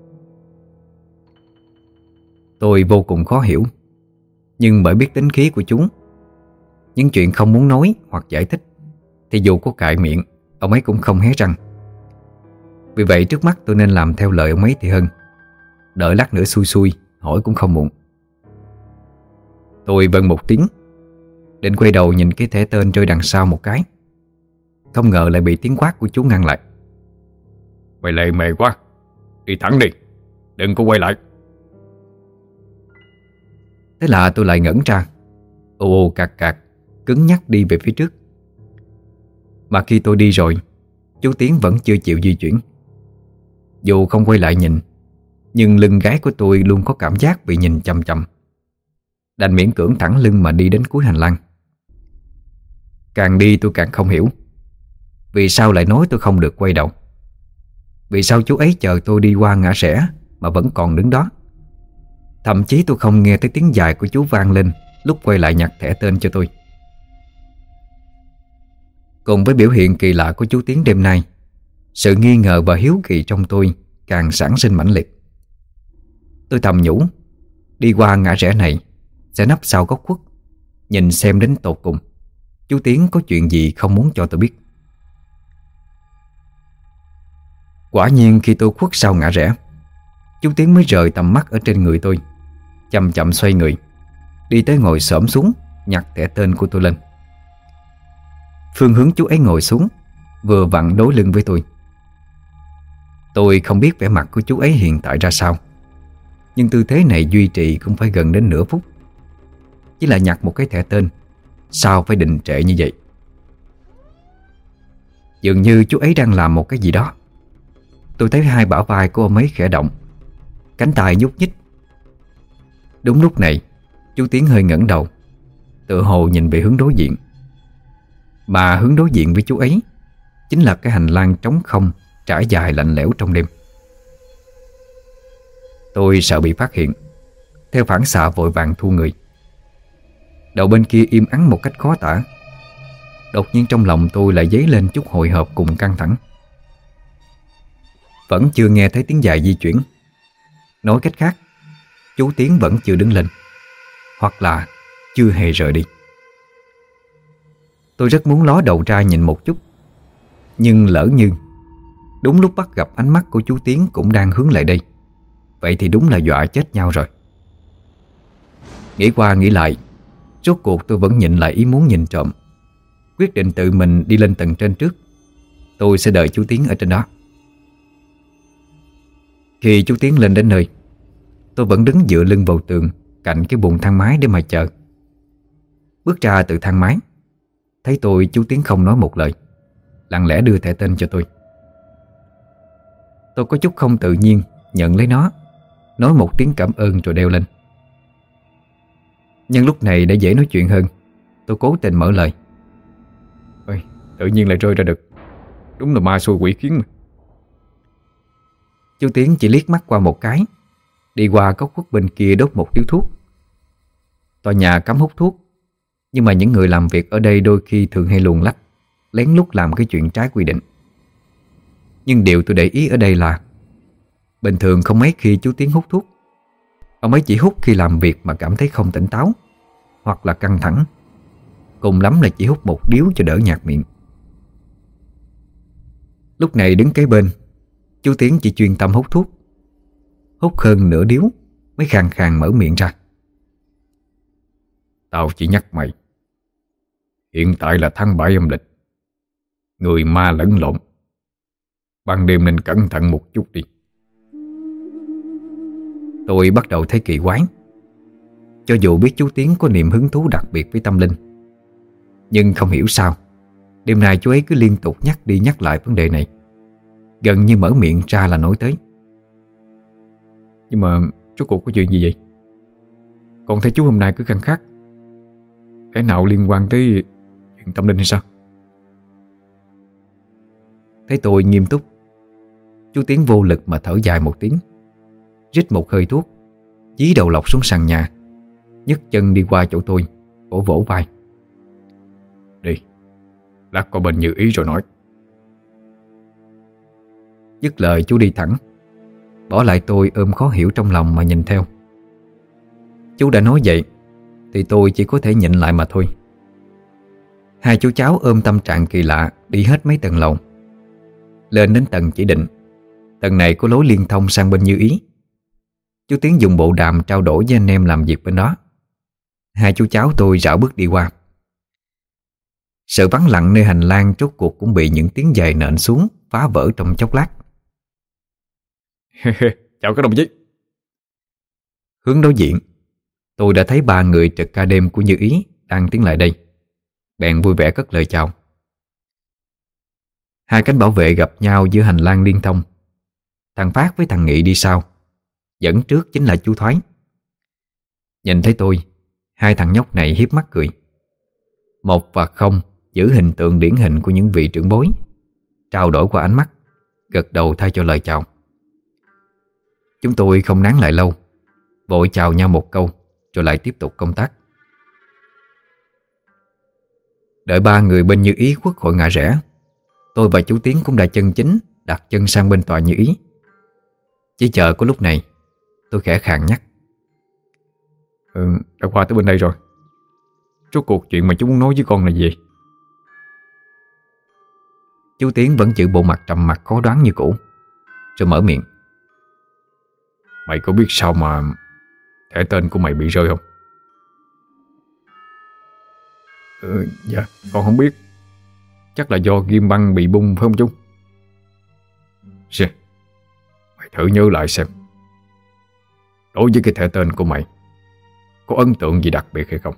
Tôi vô cùng khó hiểu, nhưng bởi biết tính khí của chúng, những chuyện không muốn nói hoặc giải thích thì dù có cại miệng, ông ấy cũng không hé răng. Vì vậy trước mắt tôi nên làm theo lời ông ấy thì hơn. Đợi lát nữa xui xui hỏi cũng không muộn. Tôi vâng một tiếng, định quay đầu nhìn cái thẻ tên rơi đằng sau một cái. Không ngờ lại bị tiếng quát của chú ngăn lại: "Mày lề mề quá, đi thẳng đi, đừng có quay lại." Thế là tôi lại ngẩn ra, ồ cạc cạc, cứng nhắc đi về phía trước. Mà khi tôi đi rồi, chú Tiến vẫn chưa chịu di chuyển. Dù không quay lại nhìn, nhưng lưng gái của tôi luôn có cảm giác bị nhìn chằm chằm. Đành miễn cưỡng thẳng lưng mà đi đến cuối hành lang. Càng đi tôi càng không hiểu vì sao lại nói tôi không được quay đầu. Vì sao chú ấy chờ tôi đi qua ngã rẽ mà vẫn còn đứng đó. Thậm chí tôi không nghe thấy tiếng dài của chú vang lên lúc quay lại nhặt thẻ tên cho tôi. Cùng với biểu hiện kỳ lạ của chú Tiến đêm nay, sự nghi ngờ và hiếu kỳ trong tôi càng sản sinh mãnh liệt. Tôi thầm nhủ, đi qua ngã rẽ này sẽ nấp sau góc khuất, nhìn xem đến tột cùng chú Tiến có chuyện gì không muốn cho tôi biết. Quả nhiên khi tôi khuất sau ngã rẽ, chú Tiến mới rời tầm mắt ở trên người tôi, chậm chậm xoay người, đi tới ngồi xổm xuống nhặt thẻ tên của tôi lên. Phương hướng chú ấy ngồi xuống vừa vặn đối lưng với tôi. Tôi không biết vẻ mặt của chú ấy hiện tại ra sao, nhưng tư thế này duy trì cũng phải gần đến nửa phút. Chỉ là nhặt một cái thẻ tên, sao phải đình trệ như vậy? Dường như chú ấy đang làm một cái gì đó. Tôi thấy hai bả vai của ông ấy khẽ động, cánh tay nhúc nhích. Đúng lúc này, chú Tiến hơi ngẩng đầu, tựa hồ nhìn về hướng đối diện. Mà hướng đối diện với chú ấy chính là cái hành lang trống không trải dài lạnh lẽo trong đêm. Tôi sợ bị phát hiện, theo phản xạ vội vàng thu người. Đầu bên kia im ắng một cách khó tả. Đột nhiên trong lòng tôi lại dấy lên chút hồi hộp cùng căng thẳng. Vẫn chưa nghe thấy tiếng giày di chuyển. Nói cách khác, chú Tiến vẫn chưa đứng lên, hoặc là chưa hề rời đi. Tôi rất muốn ló đầu ra nhìn một chút, nhưng lỡ như đúng lúc bắt gặp ánh mắt của chú Tiến cũng đang hướng lại đây, vậy thì đúng là dọa chết nhau rồi. Nghĩ qua nghĩ lại, rốt cuộc tôi vẫn nhịn lại ý muốn nhìn trộm, quyết định tự mình đi lên tầng trên trước. Tôi sẽ đợi chú Tiến ở trên đó. Khi chú Tiến lên đến nơi, tôi vẫn đứng dựa lưng vào tường cạnh cái bồn thang máy để mà chờ. Bước ra từ thang máy, thấy tôi, chú Tiến không nói một lời, lặng lẽ đưa thẻ tên cho tôi. Tôi có chút không tự nhiên nhận lấy nó, nói một tiếng cảm ơn rồi đeo lên. Nhưng lúc này đã dễ nói chuyện hơn, tôi cố tình mở lời: "Ôi, tự nhiên lại rơi ra được. Đúng là ma xui quỷ khiến mà." Chú Tiến chỉ liếc mắt qua một cái, đi qua góc khuất bên kia đốt một điếu thuốc. Tòa nhà cấm hút thuốc, nhưng mà những người làm việc ở đây đôi khi thường hay luồn lách, lén lút làm cái chuyện trái quy định. Nhưng điều tôi để ý ở đây là bình thường không mấy khi chú Tiến hút thuốc. Ông ấy chỉ hút khi làm việc mà cảm thấy không tỉnh táo hoặc là căng thẳng. Cùng lắm là chỉ hút một điếu cho đỡ nhạt miệng. Lúc này đứng kế bên, chú Tiến chỉ chuyên tâm hút thuốc. Hút hơn nửa điếu mới khàn khàn mở miệng ra. Tao chỉ nhắc mày, hiện tại là tháng 7 âm lịch, người ma lẫn lộn. Ban đêm nên cẩn thận một chút đi. Tôi bắt đầu thấy kỳ quái. Cho dù biết chú Tiến có niềm hứng thú đặc biệt với tâm linh, nhưng không hiểu sao đêm nay chú ấy cứ liên tục nhắc đi nhắc lại vấn đề này. Gần như mở miệng ra là nói tới. Nhưng mà rốt cuộc có chuyện gì vậy? Con thấy chú hôm nay cứ khăng khát. Cái nào liên quan tới chuyện tâm linh hay sao? Thấy tôi nghiêm túc, chú Tiến vô lực mà thở dài một tiếng, rít một hơi thuốc, dí đầu lọc xuống sàn nhà, nhấc chân đi qua chỗ tôi, vỗ vỗ vai. Đi, lát có bên Như Ý rồi nói. Dứt lời chú đi thẳng, bỏ lại tôi ôm khó hiểu trong lòng mà nhìn theo. Chú đã nói vậy thì tôi chỉ có thể nhịn lại mà thôi. Hai chú cháu ôm tâm trạng kỳ lạ đi hết mấy tầng lầu. Lên đến tầng chỉ định, tầng này có lối liên thông sang bên Như Ý. Chú Tiến dùng bộ đàm trao đổi với anh em làm việc bên đó. Hai chú cháu tôi rảo bước đi qua. Sự vắng lặng nơi hành lang rốt cuộc cũng bị những tiếng giày nện xuống phá vỡ trong chốc lát. Chào các đồng chí. Hướng đối diện, tôi đã thấy ba người trực ca đêm của Như Ý đang tiến lại đây. Bèn vui vẻ cất lời chào. Hai cánh bảo vệ gặp nhau giữa hành lang liên thông. Thằng Phát với thằng Nghị đi sau, dẫn trước chính là chú Thoái. Nhìn thấy tôi, hai thằng nhóc này hiếp mắt cười. Một và không giữ hình tượng điển hình của những vị trưởng bối, trao đổi qua ánh mắt, gật đầu thay cho lời chào. Chúng tôi không nán lại lâu, vội chào nhau một câu rồi lại tiếp tục công tác. Đợi ba người bên Như Ý khuất khỏi ngã rẽ, tôi và chú Tiến cũng đã chân chính đặt chân sang bên tòa Như Ý. Chỉ chờ có lúc này, tôi khẽ khàng nhắc. Đã qua tới bên đây rồi. Rốt cuộc chuyện mà chú muốn nói với con là gì? Chú Tiến vẫn giữ bộ mặt trầm mặc khó đoán như cũ, rồi mở miệng. Mày có biết sao mà thẻ tên của mày bị rơi không? Dạ, con không biết. Chắc là do ghim băng bị bung phải không chú? Mày thử nhớ lại xem, đối với cái thẻ tên của mày có ấn tượng gì đặc biệt hay không?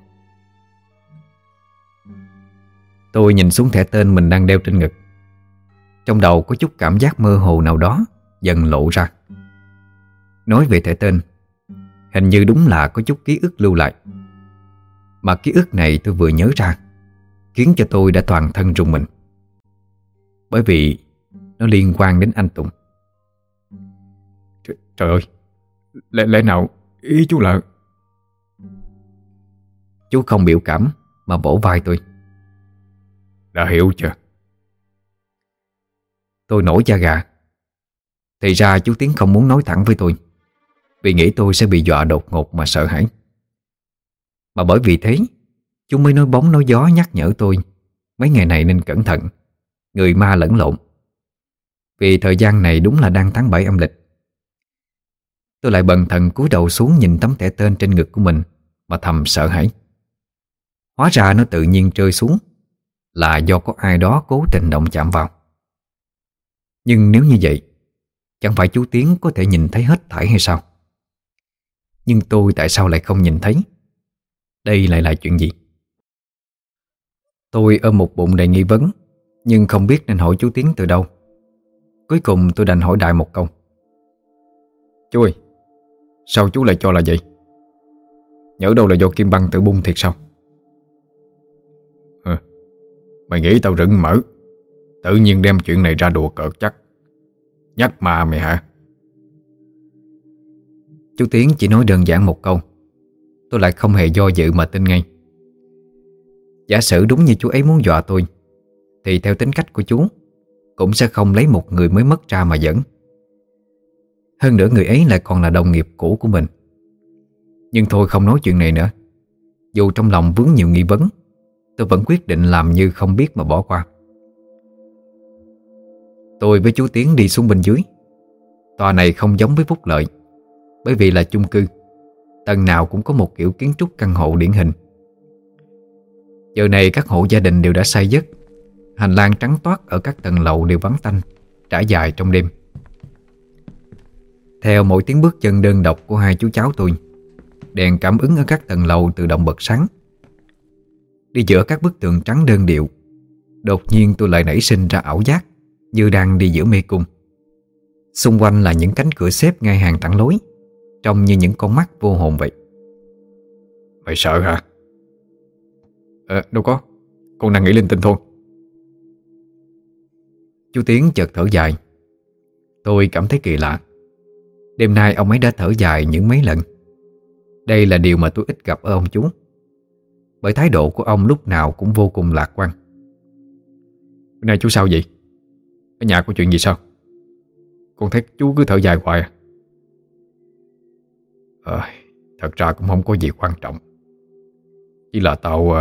Tôi nhìn xuống thẻ tên mình đang đeo trên ngực. Trong đầu có chút cảm giác mơ hồ nào đó dần lộ ra. Nói về thẻ tên, hình như đúng là có chút ký ức lưu lại. Mà ký ức này tôi vừa nhớ ra khiến cho tôi đã toàn thân rùng mình. Bởi vì nó liên quan đến anh Tùng. Trời ơi, lẽ nào ý chú là... Chú không biểu cảm mà vỗ vai tôi. Đã hiểu chưa? Tôi nổi da gà. Thì ra chú Tiến không muốn nói thẳng với tôi, vì nghĩ tôi sẽ bị dọa đột ngột mà sợ hãi. Mà bởi vì thế, chú mới nói bóng nói gió nhắc nhở tôi mấy ngày này nên cẩn thận, người ma lẫn lộn. Vì thời gian này đúng là đang tháng 7 âm lịch. Tôi lại bần thần cúi đầu xuống nhìn tấm thẻ tên trên ngực của mình mà thầm sợ hãi. Hóa ra nó tự nhiên rơi xuống là do có ai đó cố tình động chạm vào. Nhưng nếu như vậy, chẳng phải chú Tiến có thể nhìn thấy hết thảy hay sao? Nhưng tôi tại sao lại không nhìn thấy? Đây lại là chuyện gì? Tôi ôm một bụng đầy nghi vấn, nhưng không biết nên hỏi chú Tiến từ đâu. Cuối cùng tôi đành hỏi đại một câu. Chú ơi, sao chú lại cho là vậy? Nhỡ đâu là do kim băng tự bung thiệt sao? Mày nghĩ tao rừng mỡ tự nhiên đem chuyện này ra đùa cợt chắc? Nhắc ma mày hả? Chú Tiến chỉ nói đơn giản một câu, tôi lại không hề do dự mà tin ngay. Giả sử đúng như chú ấy muốn dọa tôi, thì theo tính cách của chú cũng sẽ không lấy một người mới mất ra mà dẫn. Hơn nữa người ấy lại còn là đồng nghiệp cũ của mình, Nhưng thôi không nói chuyện này nữa. Dù trong lòng vướng nhiều nghi vấn, tôi vẫn quyết định làm như không biết mà bỏ qua. Tôi với chú Tiến đi xuống bên dưới. Tòa này không giống với Phúc Lợi, bởi vì là chung cư, tầng nào cũng có một kiểu kiến trúc căn hộ điển hình. Giờ này các hộ gia đình đều đã say giấc. Hành lang trắng toát ở các tầng lầu đều vắng tanh, trải dài trong đêm. Theo mỗi tiếng bước chân đơn độc của hai chú cháu tôi, đèn cảm ứng ở các tầng lầu tự động bật sáng. Đi giữa các bức tường trắng đơn điệu, đột nhiên tôi lại nảy sinh ra ảo giác như đang đi giữa mê cung. Xung quanh là những cánh cửa xếp ngay hàng thẳng lối, trông như những con mắt vô hồn vậy. Mày sợ hả? Đâu có, con đang nghĩ linh tinh thôi. Chú Tiến chợt thở dài. Tôi cảm thấy kỳ lạ. Đêm nay ông ấy đã thở dài những mấy lần. Đây là điều mà tôi ít gặp ở ông chú, bởi thái độ của ông lúc nào cũng vô cùng lạc quan. Bữa nay chú sao vậy? Ở nhà có chuyện gì sao? Con thấy chú cứ thở dài hoài à? Thật ra cũng không có gì quan trọng. Chỉ là tao...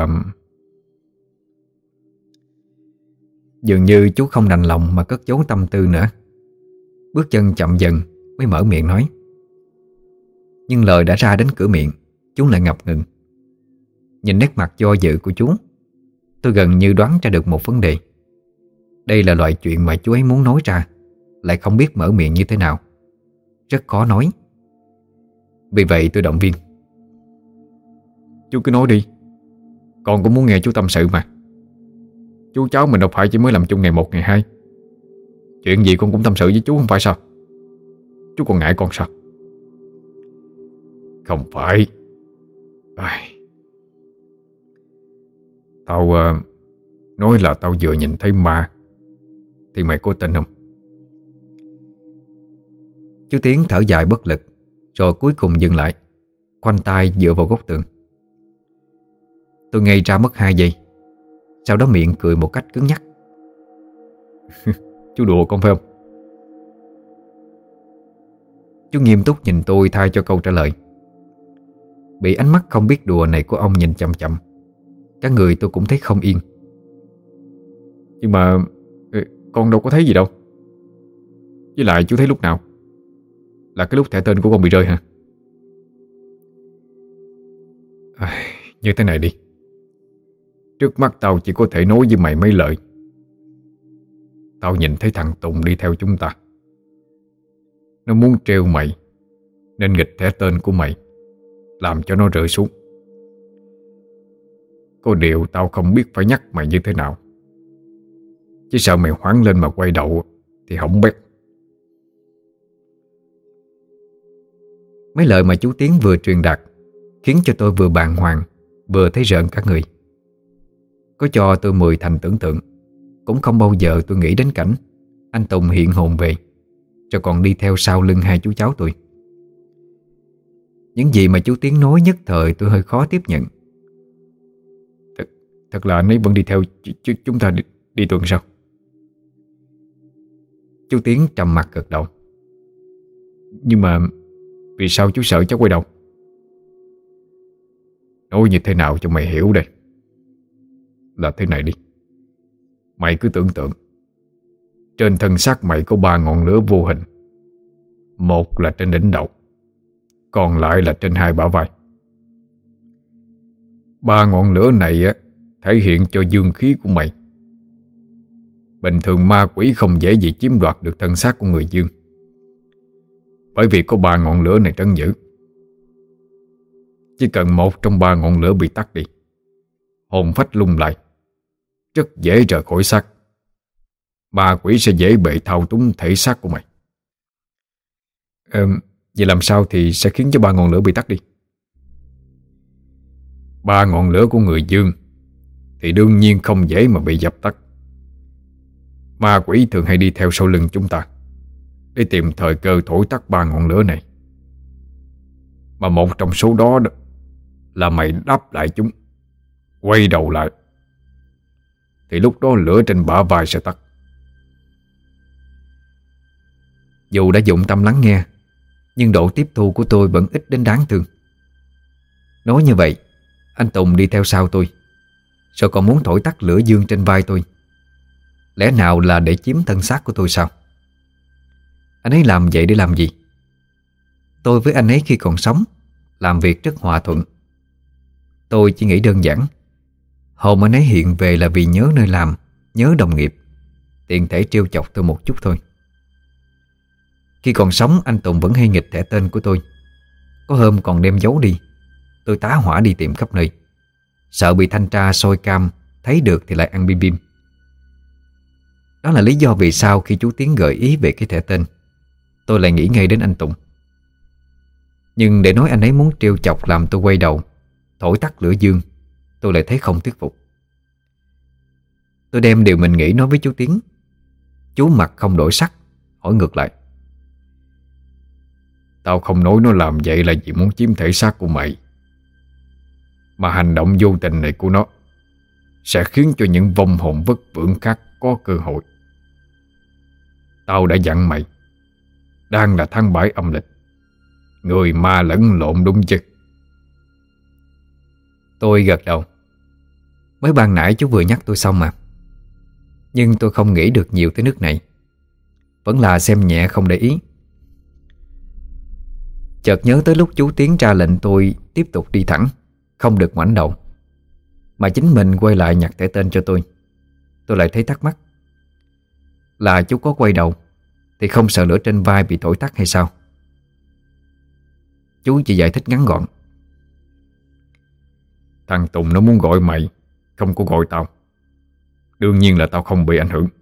Dường như chú không đành lòng mà cất giấu tâm tư nữa. Bước chân chậm dần mới mở miệng nói. Nhưng lời đã ra đến cửa miệng, chú lại ngập ngừng. Nhìn nét mặt do dự của chú, tôi gần như đoán ra được một vấn đề. Đây là loại chuyện mà chú ấy muốn nói ra, lại không biết mở miệng như thế nào. Rất khó nói. Vì vậy tôi động viên. Chú cứ nói đi, con cũng muốn nghe chú tâm sự mà. Chú cháu mình đâu phải chỉ mới làm chung ngày 1 ngày 2. Chuyện gì con cũng tâm sự với chú không phải sao? Chú còn ngại con sao? Không phải. Tao nói là tao vừa nhìn thấy ma. Thì mày có tin không? Chú Tiến thở dài bất lực, rồi cuối cùng dừng lại, khoanh tay dựa vào góc tường. Tôi ngây ra mất 2 giây, sau đó miệng cười một cách cứng nhắc. Chú đùa con phải không? Chú nghiêm túc nhìn tôi thay cho câu trả lời. Bị ánh mắt không biết đùa này của ông nhìn chằm chằm, cả người tôi cũng thấy không yên. Nhưng mà con đâu có thấy gì đâu. Với lại chú thấy lúc nào? Là cái lúc thẻ tên của con bị rơi hả? Như thế này đi. Trước mắt tao chỉ có thể nói với mày mấy lời. Tao nhìn thấy thằng Tùng đi theo chúng ta. Nó muốn trêu mày, nên nghịch thẻ tên của mày, làm cho nó rơi xuống. Có điều tao không biết phải nhắc mày như thế nào. Chỉ sợ mày hoảng lên mà quay đầu thì hỏng bét. Mấy lời mà chú Tiến vừa truyền đạt khiến cho tôi vừa bàng hoàng, vừa thấy rợn cả người. Có cho tôi 10 thành tưởng tượng, cũng không bao giờ tôi nghĩ đến cảnh anh Tùng hiện hồn về, rồi còn đi theo sau lưng hai chú cháu tôi. Những gì mà chú Tiến nói nhất thời tôi hơi khó tiếp nhận. Thật là anh ấy vẫn đi theo chúng ta đi tuần sao? Chú Tiến trầm mặt gật đầu. Nhưng mà vì sao chú sợ cháu quay đầu? Nói như thế nào cho mày hiểu đây? Là thế này đi. Mày cứ tưởng tượng trên thân xác mày có 3 ngọn lửa vô hình. Một là trên đỉnh đầu, còn lại là trên 2 bả vai. 3 ngọn lửa này thể hiện cho dương khí của mày. Bình thường ma quỷ không dễ gì chiếm đoạt được thân xác của người dương, bởi vì có 3 ngọn lửa này trấn giữ. Chỉ cần một trong 3 ngọn lửa bị tắt đi, hồn phách lung lại, rất dễ rời khỏi xác. Ma quỷ sẽ dễ bề thao túng thể xác của mày. Vậy làm sao thì sẽ khiến cho 3 ngọn lửa bị tắt đi? 3 ngọn lửa của người dương thì đương nhiên không dễ mà bị dập tắt. Ma quỷ thường hay đi theo sau lưng chúng ta để tìm thời cơ thổi tắt 3 ngọn lửa này. Mà một trong số đó là mày đáp lại chúng, quay đầu lại, thì lúc đó lửa trên bả vai sẽ tắt. Dù đã dụng tâm lắng nghe, nhưng độ tiếp thu của tôi vẫn ít đến đáng thương. Nói như vậy, anh Tùng đi theo sau tôi, rồi còn muốn thổi tắt lửa dương trên vai tôi. Lẽ nào là để chiếm thân xác của tôi sao? Anh ấy làm vậy để làm gì? Tôi với anh ấy khi còn sống làm việc rất hòa thuận. Tôi chỉ nghĩ đơn giản, hồn anh ấy hiện về là vì nhớ nơi làm, nhớ đồng nghiệp, tiện thể trêu chọc tôi một chút thôi. Khi còn sống, anh Tùng vẫn hay nghịch thẻ tên của tôi. Có hôm còn đem giấu đi. Tôi tá hỏa đi tìm khắp nơi, sợ bị thanh tra soi cam, thấy được thì lại ăn bim bim. Đó là lý do vì sao khi chú Tiến gợi ý về cái thẻ tên, tôi lại nghĩ ngay đến anh Tùng. Nhưng để nói anh ấy muốn trêu chọc làm tôi quay đầu, thổi tắt lửa dương, tôi lại thấy không thuyết phục. Tôi đem điều mình nghĩ nói với chú Tiến. Chú mặt không đổi sắc, hỏi ngược lại: Tao không nói nó làm vậy là vì muốn chiếm thể xác của mày, mà hành động vô tình này của nó sẽ khiến cho những vong hồn vất vưởng khác có cơ hội. Tao đã dặn mày, đang là tháng 7 âm lịch, người ma lẫn lộn đúng chứ? Tôi gật đầu. Mới ban nãy chú vừa nhắc tôi xong mà. Nhưng tôi không nghĩ được nhiều tới nước này. Vẫn là xem nhẹ không để ý. Chợt nhớ tới lúc chú Tiến ra lệnh tôi tiếp tục đi thẳng, không được ngoảnh đầu, mà chính mình quay lại nhặt thẻ tên cho tôi. Tôi lại thấy thắc mắc, là chú có quay đầu thì không sợ lửa trên vai bị thổi tắt hay sao? Chú chỉ giải thích ngắn gọn: Thằng Tùng nó muốn gọi mày, không có gọi tao. Đương nhiên là tao không bị ảnh hưởng.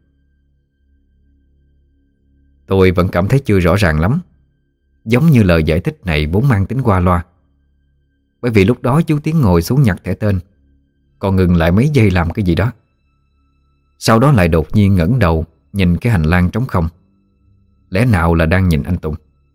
Tôi vẫn cảm thấy chưa rõ ràng lắm. Giống như lời giải thích này vốn mang tính qua loa. Bởi vì lúc đó chú Tiến ngồi xuống nhặt thẻ tên, còn ngừng lại mấy giây làm cái gì đó. Sau đó lại đột nhiên ngẩng đầu nhìn cái hành lang trống không. Lẽ nào là đang nhìn anh Tùng?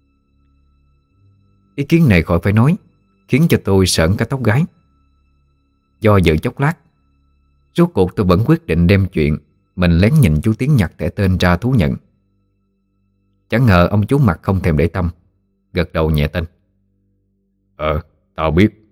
Ý kiến này khỏi phải nói, khiến cho tôi sởn cả tóc gáy. Do dự chốc lát, rốt cuộc tôi vẫn quyết định đem chuyện mình lén nhìn chú Tiến nhặt thẻ tên ra thú nhận. Chẳng ngờ ông chú mặt không thèm để tâm, gật đầu nhẹ tên: Tao biết.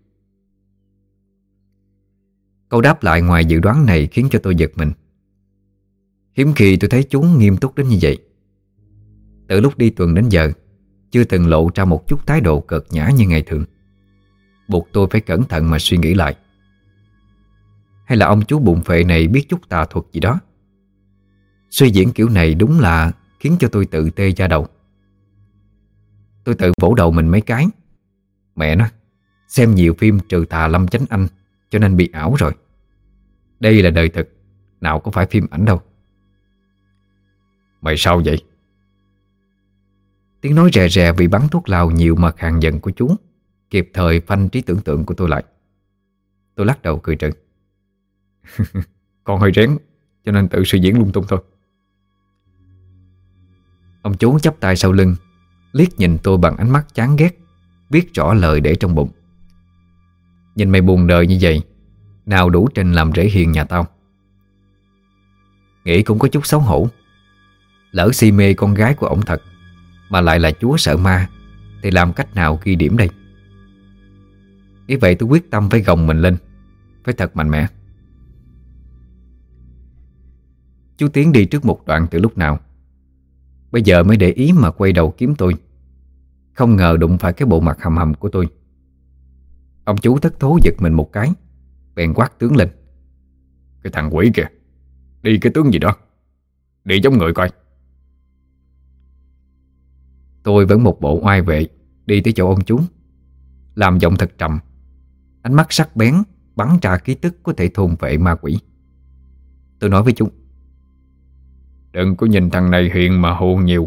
Câu đáp lại ngoài dự đoán này khiến cho tôi giật mình. Hiếm khi tôi thấy chú nghiêm túc đến như vậy. Từ lúc đi tuần đến giờ, chưa từng lộ ra một chút thái độ cợt nhã như ngày thường, buộc tôi phải cẩn thận mà suy nghĩ lại. Hay là ông chú bụng phệ này biết chút tà thuật gì đó? Suy diễn kiểu này đúng là khiến cho tôi tự tê da đầu. Tôi tự vỗ đầu mình mấy cái. Mẹ nó, xem nhiều phim trừ tà Lâm Chánh Anh cho nên bị ảo rồi. Đây là đời thực, nào có phải phim ảnh đâu. Mày sao vậy? Tiếng nói rè rè vì bắn thuốc lào nhiều mà khàn giận của chú kịp thời phanh trí tưởng tượng của tôi lại. Tôi lắc đầu cười trừ: Con hơi rén cho nên tự suy diễn lung tung thôi. Ông chú chắp tay sau lưng, liếc nhìn tôi bằng ánh mắt chán ghét, viết rõ lời để trong bụng: Nhìn mày buồn đời như vậy, nào đủ trình làm rễ hiền nhà tao. Nghĩ cũng có chút xấu hổ. Lỡ si mê con gái của ổng thật, mà lại là chúa sợ ma, thì làm cách nào ghi điểm đây? Vì vậy tôi quyết tâm phải gồng mình lên, phải thật mạnh mẽ. Chú Tiến đi trước một đoạn từ lúc nào, bây giờ mới để ý mà quay đầu kiếm tôi. Không ngờ đụng phải cái bộ mặt hầm hầm của tôi. Ông chú thất thố giật mình một cái, bèn quát tướng lên: Cái thằng quỷ kìa, đi cái tướng gì đó, đi giống người coi. Tôi vẫn một bộ oai vệ đi tới chỗ ông chú, làm giọng thật trầm, ánh mắt sắc bén bắn ra khí tức có thể thôn vệ ma quỷ. Tôi nói với chú: Đừng có nhìn thằng này hiền mà hồn nhiều.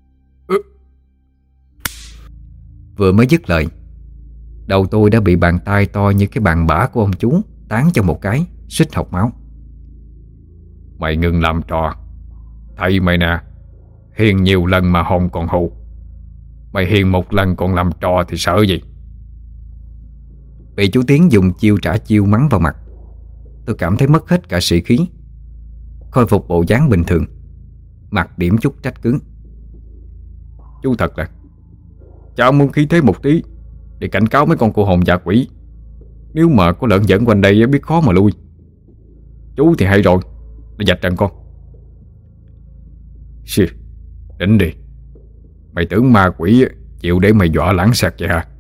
Vừa mới dứt lời, đầu tôi đã bị bàn tay to như cái bàn bả của ông chú tán cho một cái, suýt hộc máu. Mày ngừng làm trò. Thầy mày nè, hiền nhiều lần mà hồn còn hù. Mày hiền một lần còn làm trò thì sợ gì? Bị chú Tiến dùng chiêu trả chiêu mắng vào mặt, tôi cảm thấy mất hết cả sĩ khí, khôi phục bộ dáng bình thường, mặt điểm chút trách cứng: Chú thật là cháu muốn khí thế một tí để cảnh cáo mấy con cô hồn dạ quỷ, Nếu mà có lợn giận quanh đây biết khó mà lui. Chú thì hay rồi, để dạch trần con. Xì, đỉnh đi. Mày tưởng ma quỷ chịu để mày dọa lãng xẹt vậy hả?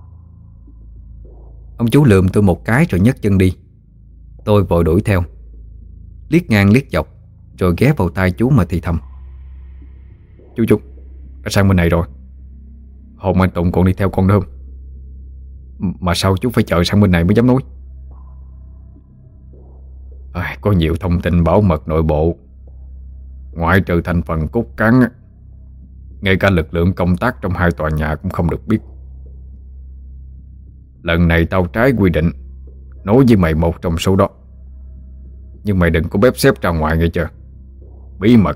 Ông chú lườm tôi một cái rồi nhấc chân đi. Tôi vội đuổi theo, liếc ngang liếc dọc, rồi ghé vào tai chú mà thì thầm: Chú, đã sang bên này rồi. Hồn anh Tụng còn đi theo con nữa không? Mà sao chú phải chờ sang bên này mới dám nói? Có nhiều thông tin bảo mật nội bộ, ngoại trừ thành phần cốt cán, ngay cả lực lượng công tác trong hai tòa nhà cũng không được biết. Lần này tao trái quy định nói với mày một trong số đó, nhưng mày đừng có bếp xếp ra ngoài nghe chưa? Bí mật.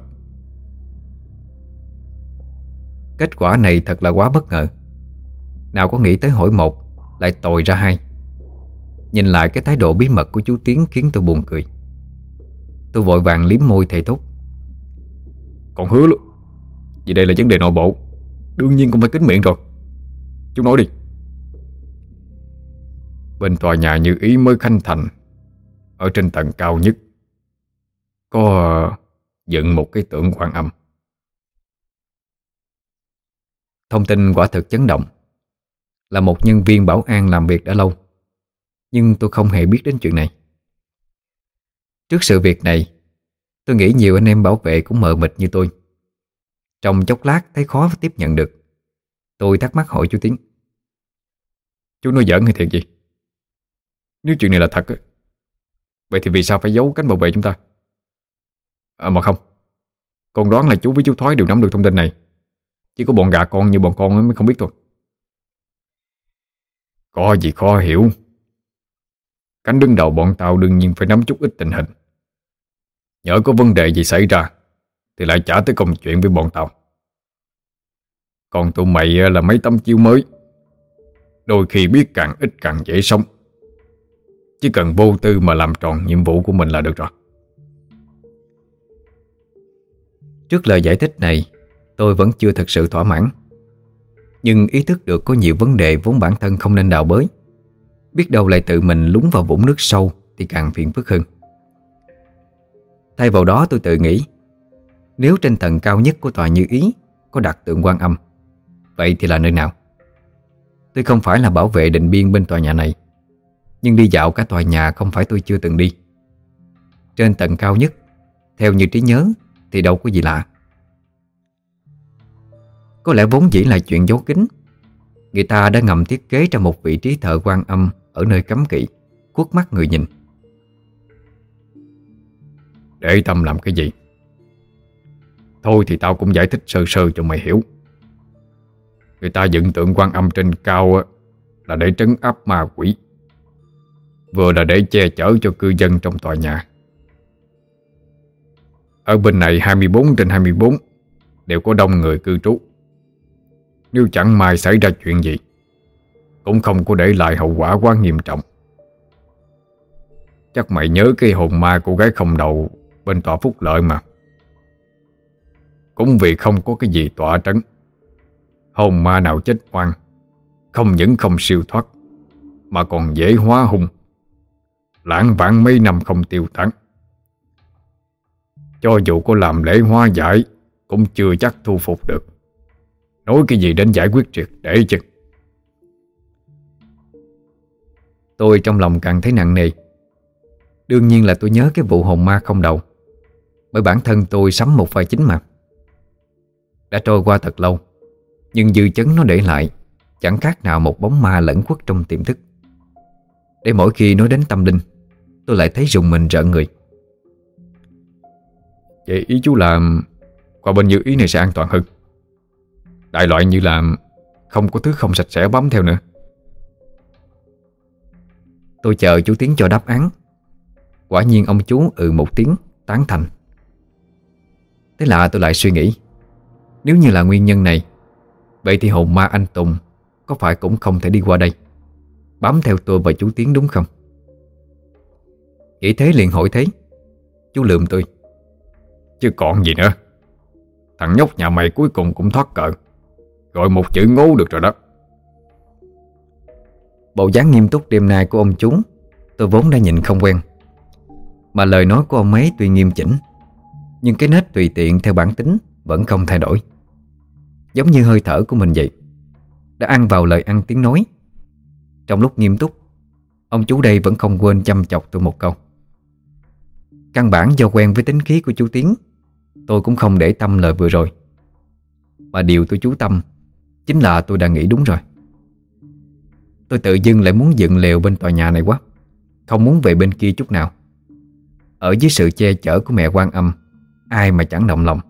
Kết quả này thật là quá bất ngờ. Nào có nghĩ tới hỏi một lại tồi ra hai. Nhìn lại cái thái độ bí mật của chú Tiến khiến tôi buồn cười. Tôi vội vàng liếm môi thề thốt: Còn hứa luôn. Vì đây là vấn đề nội bộ, đương nhiên cũng phải kín miệng rồi. Chú nói đi. Bên tòa nhà Như Ý mới khánh thành, ở trên tầng cao nhất có dựng một cái tượng Quan Âm. Thông tin quả thực chấn động. Là một nhân viên bảo an làm việc đã lâu, nhưng tôi không hề biết đến chuyện này. Trước sự việc này, tôi nghĩ nhiều anh em bảo vệ cũng mờ mịt như tôi. Trong chốc lát thấy khó tiếp nhận được, tôi thắc mắc hỏi chú Tiến: Chú nói giỡn hay thiệt gì? Nếu chuyện này là thật, vậy thì vì sao phải giấu cánh bảo vệ chúng ta? Mà không, con đoán là chú với chú Thói đều nắm được thông tin này. Chỉ có bọn gà con như bọn con mới không biết thôi. Có gì khó hiểu. Cánh đứng đầu bọn tao đương nhiên phải nắm chút ít tình hình. Nhỡ có vấn đề gì xảy ra thì lại trả tới công chuyện với bọn tao. Còn tụi mày là mấy tấm chiếu mới, đôi khi biết càng ít càng dễ sống. Chỉ cần vô tư mà làm tròn nhiệm vụ của mình là được rồi. Trước lời giải thích này, tôi vẫn chưa thật sự thỏa mãn. Nhưng ý thức được có nhiều vấn đề vốn bản thân không nên đào bới, biết đâu lại tự mình lún vào vũng nước sâu thì càng phiền phức hơn. Thay vào đó tôi tự nghĩ, nếu trên tầng cao nhất của tòa Như Ý có đặt tượng Quan Âm, vậy thì là nơi nào? Tôi không phải là bảo vệ định biên bên tòa nhà này, nhưng đi dạo cả tòa nhà không phải tôi chưa từng đi. Trên tầng cao nhất, theo như trí nhớ, thì đâu có gì lạ. Có lẽ vốn dĩ là chuyện giấu kín. Người ta đã ngầm thiết kế ra một vị trí thờ Quan Âm ở nơi cấm kỵ, khuất mắt người nhìn. Để tâm làm cái gì? Thôi thì tao cũng giải thích sơ sơ cho mày hiểu. Người ta dựng tượng Quan Âm trên cao là để trấn áp ma quỷ, vừa là để che chở cho cư dân trong tòa nhà. Ở bên này 24/24 đều có đông người cư trú. Nếu chẳng may xảy ra chuyện gì, cũng không có để lại hậu quả quá nghiêm trọng. Chắc mày nhớ cái hồn ma cô gái không đầu bên tòa Phúc Lợi mà. Cũng vì không có cái gì tọa trấn, hồn ma nào chết oan không những không siêu thoát, mà còn dễ hóa hung, lãng vãng mấy năm không tiêu tán. Cho dù có làm lễ hóa giải cũng chưa chắc thu phục được. Nói cái gì đến giải quyết triệt để chứ? Tôi trong lòng càng thấy nặng nề. Đương nhiên là tôi nhớ cái vụ hồn ma không đầu, bởi bản thân tôi sắm một vai chính mà. Đã trôi qua thật lâu, nhưng dư chấn nó để lại chẳng khác nào một bóng ma lẩn khuất trong tiềm thức. Để mỗi khi nói đến tâm linh, tôi lại thấy rùng mình rợn người. Vậy ý chú là qua bên Như Ý này sẽ an toàn hơn? Đại loại như là không có thứ không sạch sẽ bám theo nữa. Tôi chờ chú Tiến cho đáp án. Quả nhiên ông chú một tiếng tán thành. Thế là tôi lại suy nghĩ, nếu như là nguyên nhân này, vậy thì hồn ma anh Tùng có phải cũng không thể đi qua đây, bám theo tôi và chú Tiến đúng không? Nghĩ thế liền hỏi thế. Chú lườm tôi: Chứ còn gì nữa. Thằng nhóc nhà mày cuối cùng cũng thoát cờ, gọi một chữ ngố được rồi đó. Bộ dáng nghiêm túc đêm nay của ông chú tôi vốn đã nhìn không quen. Mà lời nói của ông ấy tuy nghiêm chỉnh, nhưng cái nết tùy tiện theo bản tính vẫn không thay đổi. Giống như hơi thở của mình vậy, đã ăn vào lời ăn tiếng nói. Trong lúc nghiêm túc, ông chú đây vẫn không quên chăm chọc tôi một câu. Căn bản do quen với tính khí của chú Tiến, tôi cũng không để tâm lời vừa rồi. Mà điều tôi chú tâm chính là tôi đã nghĩ đúng rồi. Tôi tự dưng lại muốn dựng lều bên tòa nhà này quá, không muốn về bên kia chút nào. Ở dưới sự che chở của mẹ Quan Âm, ai mà chẳng động lòng.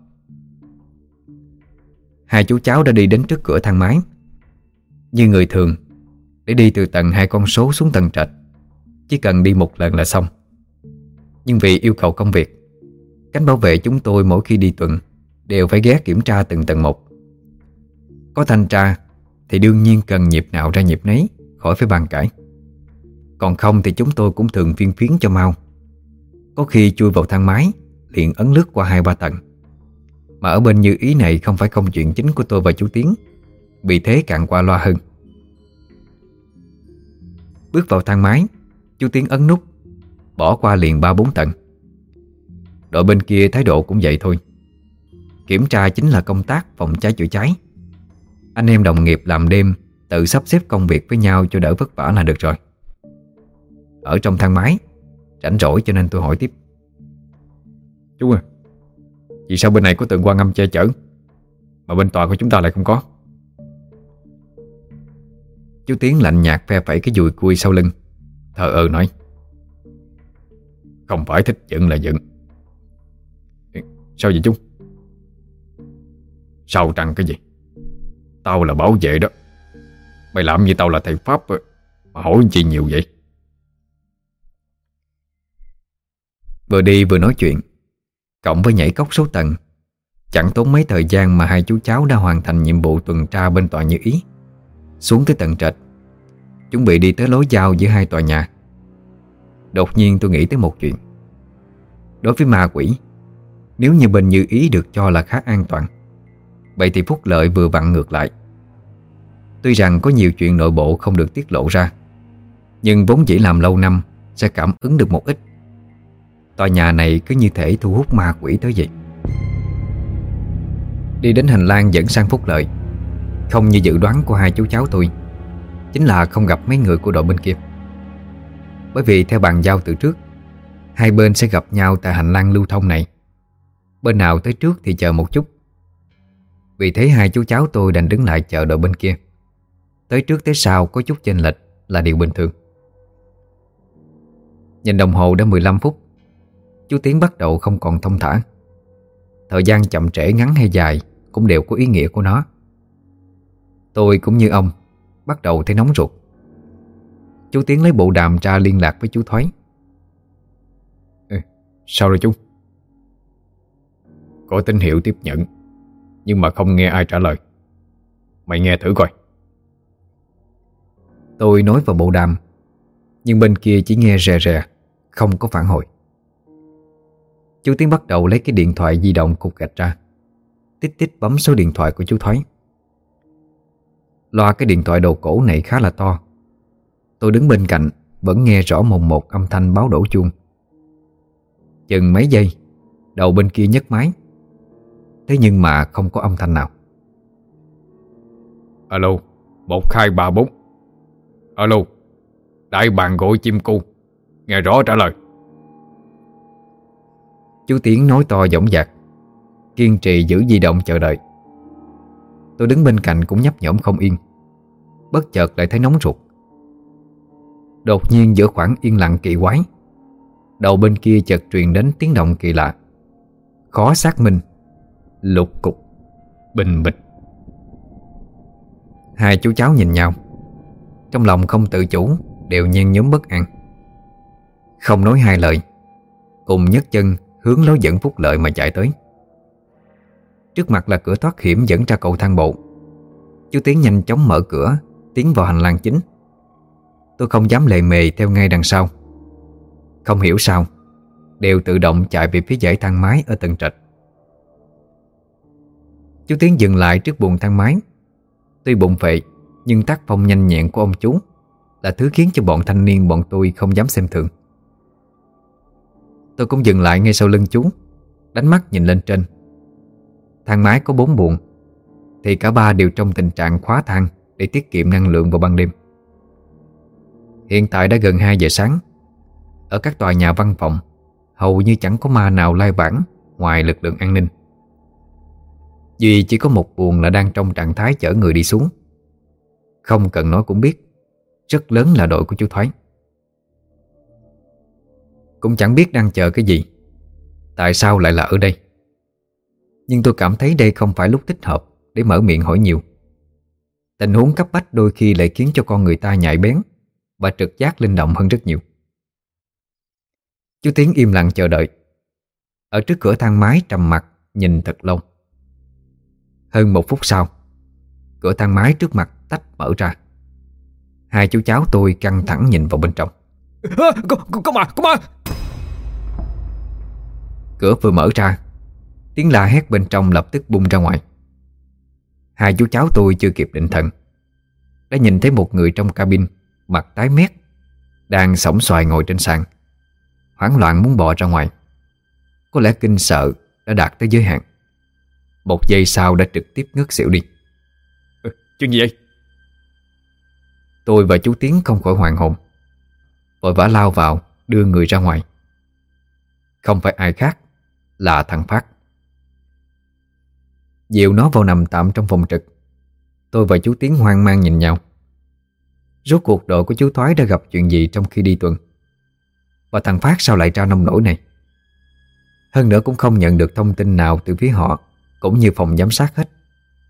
Hai chú cháu đã đi đến trước cửa thang máy. Như người thường, để đi từ tầng 2 con số xuống tầng trệt chỉ cần đi một lần là xong. Nhưng vì yêu cầu công việc, cánh bảo vệ chúng tôi mỗi khi đi tuần đều phải ghé kiểm tra từng tầng một. Có thanh tra thì đương nhiên cần nhịp nào ra nhịp nấy, khỏi phải bàn cãi. Còn không thì chúng tôi cũng thường phiên phiến cho mau. Có khi chui vào thang máy liền ấn lướt qua 2-3 tầng. Mà ở bên Như Ý này không phải công chuyện chính của tôi và chú Tiến, vì thế càng qua loa hơn. Bước vào thang máy, chú Tiến ấn nút, bỏ qua liền 3-4 tầng. Đội bên kia thái độ cũng vậy thôi. Kiểm tra chính là công tác phòng cháy chữa cháy. Anh em đồng nghiệp làm đêm tự sắp xếp công việc với nhau cho đỡ vất vả là được rồi. Ở trong thang máy rảnh rỗi cho nên tôi hỏi tiếp. Chú à, vì sao bên này có tượng Quan Âm che chở mà bên tòa của chúng ta lại không có? Chú Tiến lạnh nhạt phe phẩy cái dùi cui sau lưng, thờ ơ nói. Không phải thích dựng là dựng. Sao vậy chú? Sao trăng cái gì? Tao là bảo vệ đó. Mày làm như tao là thầy Pháp mà hỏi chi nhiều vậy? Vừa đi vừa nói chuyện, cộng với nhảy cốc số tầng, chẳng tốn mấy thời gian mà hai chú cháu đã hoàn thành nhiệm vụ tuần tra bên tòa Như Ý. Xuống tới tầng trệt, chuẩn bị đi tới lối giao giữa hai tòa nhà. Đột nhiên tôi nghĩ tới một chuyện. Đối với ma quỷ, nếu như bên Như Ý được cho là khá an toàn, vậy thì Phúc Lợi vừa vặn ngược lại. Tuy rằng có nhiều chuyện nội bộ không được tiết lộ ra, nhưng vốn dĩ làm lâu năm sẽ cảm ứng được một ít. Tòa nhà này cứ như thể thu hút ma quỷ tới vậy. Đi đến hành lang dẫn sang Phúc Lợi, không như dự đoán của hai chú cháu tôi, chính là không gặp mấy người của đội bên kia. Bởi vì theo bàn giao từ trước, hai bên sẽ gặp nhau tại hành lang lưu thông này. Bên nào tới trước thì chờ một chút. Vì thế hai chú cháu tôi đành đứng lại chờ đội bên kia. Tới trước tới sau có chút chênh lệch là điều bình thường. Nhìn đồng hồ đã 15 phút, chú Tiến bắt đầu không còn thong thả. Thời gian chậm trễ ngắn hay dài cũng đều có ý nghĩa của nó. Tôi cũng như ông bắt đầu thấy nóng ruột. Chú Tiến lấy bộ đàm ra liên lạc với chú Thoái. Sao rồi chú? Có tín hiệu tiếp nhận, nhưng mà không nghe ai trả lời. Mày nghe thử coi. Tôi nói vào bộ đàm, nhưng bên kia chỉ nghe rè rè, không có phản hồi. Chú Tiến bắt đầu lấy cái điện thoại di động cục gạch ra, tít tít bấm số điện thoại của chú Thoái. Loa cái điện thoại đồ cổ này khá là to. Tôi đứng bên cạnh vẫn nghe rõ mồn một âm thanh báo đổ chuông. Chừng mấy giây, đầu bên kia nhấc máy. Thế nhưng mà không có âm thanh nào. Alo, 1234. Alo, đại bàng gọi chim cu, nghe rõ trả lời. Chú Tiến nói to dõng dạc, kiên trì giữ di động chờ đợi. Tôi đứng bên cạnh cũng nhấp nhổm không yên, bất chợt lại thấy nóng ruột. Đột nhiên giữa khoảng yên lặng kỳ quái, đầu bên kia chợt truyền đến tiếng động kỳ lạ, khó xác minh, lục cục, bình bịch. Hai chú cháu nhìn nhau, trong lòng không tự chủ đều nhen nhóm bất an. Không nói hai lời, cùng nhấc chân hướng lối dẫn Phúc Lợi mà chạy tới. Trước mặt là cửa thoát hiểm dẫn ra cầu thang bộ. Chú Tiến nhanh chóng mở cửa, tiến vào hành lang chính. Tôi không dám lề mề theo ngay đằng sau. Không hiểu sao, đều tự động chạy về phía dãy thang máy ở tầng trệt. Chú Tiến dừng lại trước buồng thang máy. Tuy bụng phệ, nhưng tác phong nhanh nhẹn của ông chú là thứ khiến cho bọn thanh niên bọn tôi không dám xem thường. Tôi cũng dừng lại ngay sau lưng chú, đánh mắt nhìn lên trên. Thang máy có 4 buồng, thì cả ba đều trong tình trạng khóa thang để tiết kiệm năng lượng vào ban đêm. Hiện tại đã gần 2 giờ sáng. Ở các tòa nhà văn phòng hầu như chẳng có ma nào lai vãng ngoài lực lượng an ninh. Duy chỉ có một buồng là đang trong trạng thái chở người đi xuống. Không cần nói cũng biết, rất lớn là đội của chú Thoái. Cũng chẳng biết đang chờ cái gì, tại sao lại là ở đây. Nhưng tôi cảm thấy đây không phải lúc thích hợp để mở miệng hỏi nhiều. Tình huống cấp bách đôi khi lại khiến cho con người ta nhạy bén và trực giác linh động hơn rất nhiều. Chú Tiến im lặng chờ đợi ở trước cửa thang máy, trầm mặc nhìn thật lâu. Hơn 1 phút sau, cửa thang máy trước mặt tách mở ra. Hai chú cháu tôi căng thẳng nhìn vào bên trong. Có ma! Cửa vừa mở ra, tiếng la hét bên trong lập tức bung ra ngoài. Hai chú cháu tôi chưa kịp định thần đã nhìn thấy một người trong cabin, mặt tái mét, đang xổm xoài ngồi trên sàn, hoảng loạn muốn bò ra ngoài. Có lẽ kinh sợ đã đạt tới giới hạn. 1 giây sau đã trực tiếp ngất xỉu đi. Chuyện gì vậy? Tôi và chú Tiến không khỏi hoàn hồn, vội vã lao vào đưa người ra ngoài. Không phải ai khác là thằng Phát. Dìu nó vào nằm tạm trong phòng trực. Tôi và chú Tiến hoang mang nhìn nhau. Rốt cuộc đội của chú Thoái đã gặp chuyện gì trong khi đi tuần, và thằng Phát sao lại ra nông nổi này? Hơn nữa cũng không nhận được thông tin nào từ phía họ cũng như phòng giám sát hết.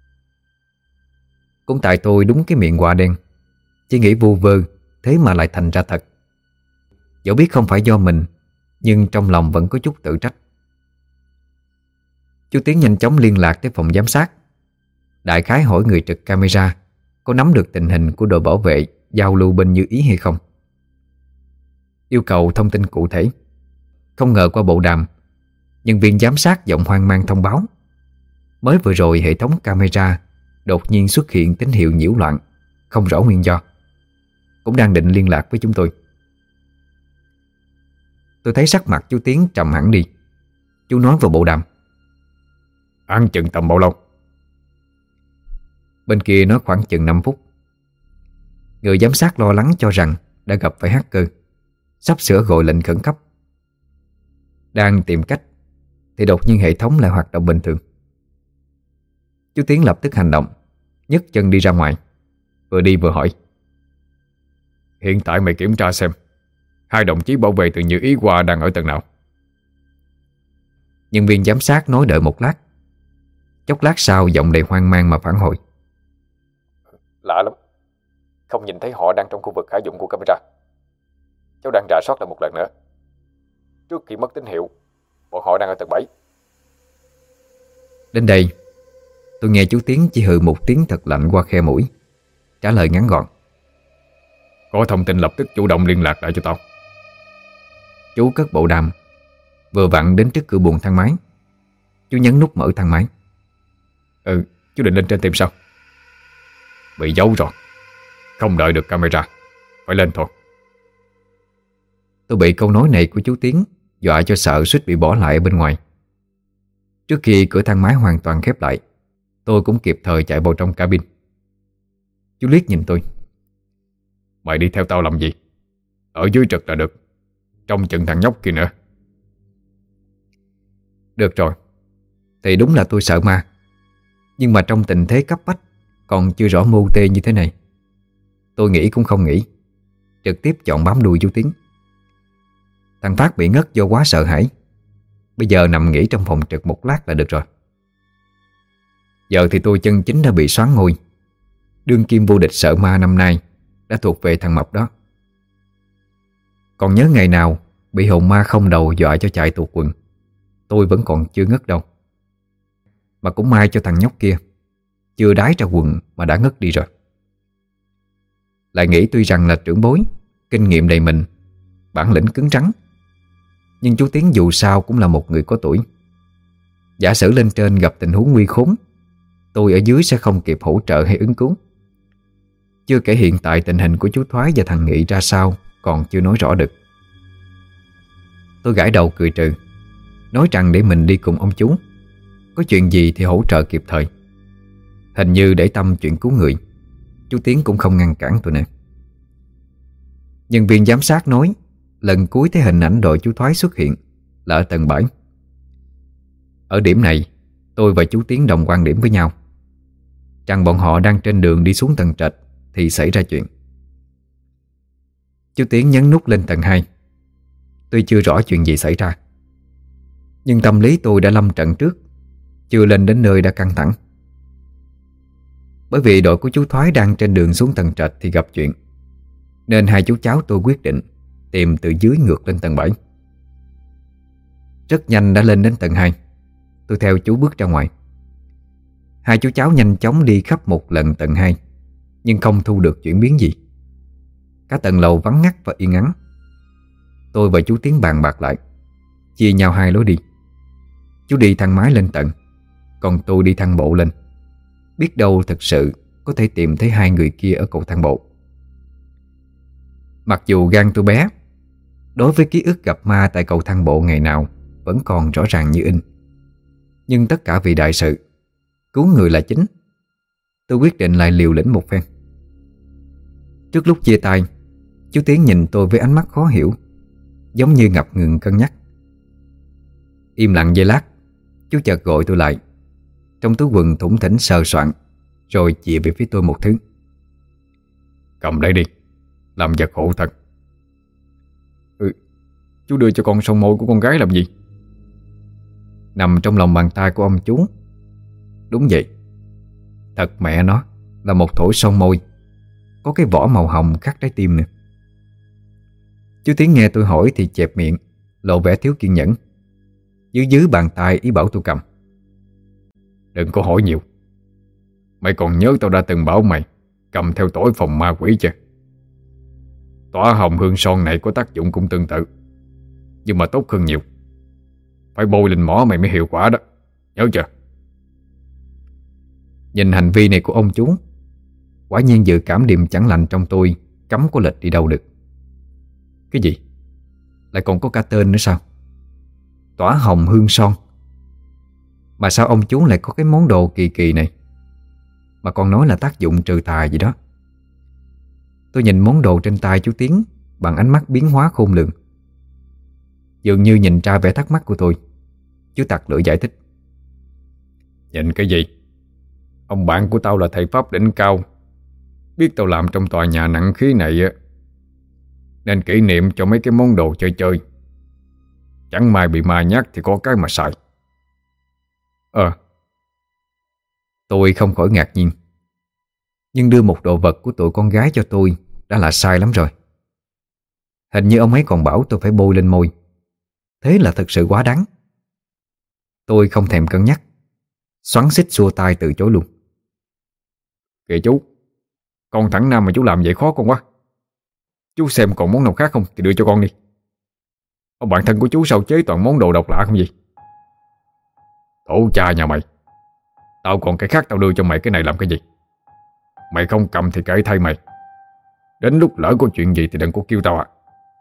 Cũng tại tôi đúng cái miệng quạ đen, chỉ nghĩ vu vơ, thế mà lại thành ra thật. Dẫu biết không phải do mình, nhưng trong lòng vẫn có chút tự trách. Chú Tiến nhanh chóng liên lạc tới phòng giám sát, đại khái hỏi người trực camera có nắm được tình hình của đội bảo vệ giao lưu bên Như Ý hay không. Yêu cầu thông tin cụ thể. Không ngờ qua bộ đàm, nhân viên giám sát giọng hoang mang thông báo mới vừa rồi hệ thống camera đột nhiên xuất hiện tín hiệu nhiễu loạn, không rõ nguyên do. Cũng đang định liên lạc với chúng tôi. Tôi thấy sắc mặt chú Tiến trầm hẳn đi. Chú nói vào bộ đàm: Ăn chừng tầm bao lâu? Bên kia nói khoảng chừng 5 phút. Người giám sát lo lắng cho rằng đã gặp phải hacker, sắp sửa gọi lệnh khẩn cấp. Đang tìm cách thì đột nhiên hệ thống lại hoạt động bình thường. Chú Tiến lập tức hành động, nhấc chân đi ra ngoài, vừa đi vừa hỏi: Hiện tại mày kiểm tra xem 2 đồng chí bảo vệ từ Như Ý qua đang ở tầng nào? Nhân viên giám sát nói đợi một lát. Chốc lát sau giọng đầy hoang mang mà phản hồi: Lạ lắm, không nhìn thấy họ đang trong khu vực khả dụng của camera. Cháu đang rà soát lại một lần nữa. Trước khi mất tín hiệu, bọn họ đang ở tầng 7. Đến đây, tôi nghe chú Tiến chỉ hừ một tiếng thật lạnh qua khe mũi, trả lời ngắn gọn: Có thông tin lập tức chủ động liên lạc lại cho tao. Chú cất bộ đàm, vừa vặn đến trước cửa buồng thang máy. Chú nhấn nút mở thang máy. Chú định lên trên tìm sao? Bị giấu rồi, không đợi được camera, phải lên thôi. Tôi bị câu nói này của chú Tiến dọa cho sợ suýt bị bỏ lại ở bên ngoài. Trước khi cửa thang máy hoàn toàn khép lại, tôi cũng kịp thời chạy vào trong cabin. Chú liếc nhìn tôi: Mày đi theo tao làm gì? Ở dưới trực là được, trông chừng thằng nhóc kia nữa. Được rồi. Thì đúng là tôi sợ ma, nhưng mà trong tình thế cấp bách, còn chưa rõ mưu tê như thế này, tôi nghĩ cũng không nghĩ, trực tiếp chọn bám đuôi chú Tiến. Thằng Phát bị ngất do quá sợ hãi, bây giờ nằm nghỉ trong phòng trực một lát là được rồi. Giờ thì tôi chân chính đã bị soán ngôi. Đương kim vô địch sợ ma năm nay đã thuộc về thằng Mập đó. Còn nhớ ngày nào bị hồn ma không đầu dọa cho chạy tuột quần, tôi vẫn còn chưa ngất đâu. Mà cũng may cho thằng nhóc kia, chưa đái ra quần mà đã ngất đi rồi. Lại nghĩ tuy rằng là trưởng bối, kinh nghiệm đầy mình, bản lĩnh cứng rắn, nhưng chú Tiến dù sao cũng là một người có tuổi. Giả sử lên trên gặp tình huống nguy khốn, tôi ở dưới sẽ không kịp hỗ trợ hay ứng cứu. Chưa kể hiện tại tình hình của chú Thoái và thằng Nghị ra sao còn chưa nói rõ được. Tôi gãi đầu cười trừ, nói rằng để mình đi cùng ông chú, có chuyện gì thì hỗ trợ kịp thời. Hình như để tâm chuyện cứu người, chú Tiến cũng không ngăn cản tôi nữa. Nhân viên giám sát nói lần cuối thấy hình ảnh đội chú Thoái xuất hiện là ở tầng 7. Ở điểm này tôi và chú Tiến đồng quan điểm với nhau, rằng bọn họ đang trên đường đi xuống tầng trệt thì xảy ra chuyện. Chú Tiến nhấn nút lên tầng 2. Tuy chưa rõ chuyện gì xảy ra, nhưng tâm lý tôi đã lâm trận trước, chưa lên đến nơi đã căng thẳng. Bởi vì đội của chú Thoái đang trên đường xuống tầng trệt thì gặp chuyện, nên hai chú cháu tôi quyết định tìm từ dưới ngược lên tầng 7. Rất nhanh đã lên đến tầng 2. Tôi theo chú bước ra ngoài. Hai chú cháu nhanh chóng đi khắp một lần tầng 2, nhưng không thu được chuyển biến gì. Cả tầng lầu vắng ngắt và yên ắng. Tôi và chú Tiến bàn bạc lại, chia nhau hai lối đi. Chú đi thang máy lên tầng, còn tôi đi thang bộ lên. Biết đâu thực sự có thể tìm thấy hai người kia ở cầu thang bộ. Mặc dù gan tôi bé, đối với ký ức gặp ma tại cầu thang bộ ngày nào vẫn còn rõ ràng như in. Nhưng tất cả vì đại sự, cứu người là chính. Tôi quyết định lại liều lĩnh một phen. Trước lúc chia tay, chú Tiến nhìn tôi với ánh mắt khó hiểu, giống như ngập ngừng cân nhắc. Im lặng giây lát, chú chợt gọi tôi lại. Trong túi quần thủng thỉnh sờ soạn, rồi chìa về phía tôi một thứ. Cầm đây đi, làm vật hộ thân. Chú đưa cho con son môi của con gái làm gì? Nằm trong lòng bàn tay của ông chú. Đúng vậy, thật mẹ nó là một thỏi son môi, có cái vỏ màu hồng khắc trái tim nè. Chú Tiến nghe tôi hỏi thì chẹp miệng, lộ vẻ thiếu kiên nhẫn, dưới bàn tay ý bảo tôi cầm. Đừng có hỏi nhiều. Mày còn nhớ tao đã từng bảo mày cầm theo tối phòng ma quỷ chưa? Tỏa hồng hương son này có tác dụng cũng tương tự, nhưng mà tốt hơn nhiều. Phải bôi lên mỏ mày mới hiệu quả đó, nhớ chưa? Nhìn hành vi này của ông chú, quả nhiên dự cảm điềm chẳng lành trong tôi cấm có lệch đi đâu được. Cái gì? Lại còn có cả tên nữa sao? Tỏa hồng hương son. Mà sao ông chú lại có cái món đồ kỳ kỳ này, mà còn nói là tác dụng trừ tà gì đó? Tôi nhìn món đồ trên tay chú Tiến bằng ánh mắt biến hóa khôn lường. Dường như nhìn ra vẻ thắc mắc của tôi, chú tặc lưỡi giải thích. Nhìn cái gì? Ông bạn của tao là thầy pháp đỉnh cao, biết tao làm trong tòa nhà nặng khí này á, nên kỷ niệm cho mấy cái món đồ chơi chơi. Chẳng may bị ma nhát thì có cái mà xài. Tôi không khỏi ngạc nhiên. Nhưng đưa một đồ vật của tụi con gái cho tôi đã là sai lắm rồi. Hình như ông ấy còn bảo tôi phải bôi lên môi. Thế là thực sự quá đáng. Tôi không thèm cân nhắc, xoắn xít xua tay từ chối luôn. Kìa chú, con thằng nam mà chú làm vậy khó con quá. Chú xem còn món nào khác không thì đưa cho con đi. Ông bạn thân của chú sao chế toàn món đồ độc lạ không gì? Tổ cha nhà mày, tao còn cái khác tao đưa cho mày cái này làm cái gì? Mày không cầm thì kệ thay mày. Đến lúc lỡ có chuyện gì thì đừng có kêu tao à.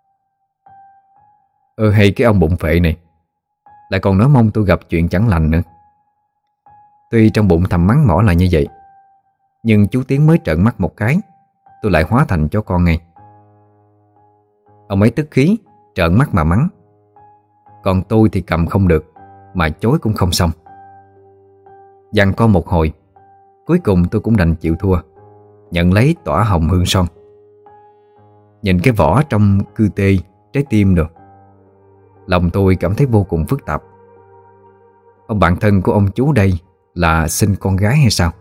Hay cái ông bụng phệ này lại còn nói mong tôi gặp chuyện chẳng lành nữa. Tuy trong bụng thầm mắng mỏ là như vậy, nhưng chú Tiến mới trợn mắt một cái, tôi lại hóa thành chó con ngay. Ông ấy tức khí, trợn mắt mà mắng. Còn tôi thì cầm không được, mà chối cũng không xong. Giằng co một hồi, cuối cùng tôi cũng đành chịu thua, nhận lấy tỏa hồng hương son. Nhìn cái vỏ trong cư tê, trái tim rồi, lòng tôi cảm thấy vô cùng phức tạp. Ông bạn thân của ông chú đây là sinh con gái hay sao?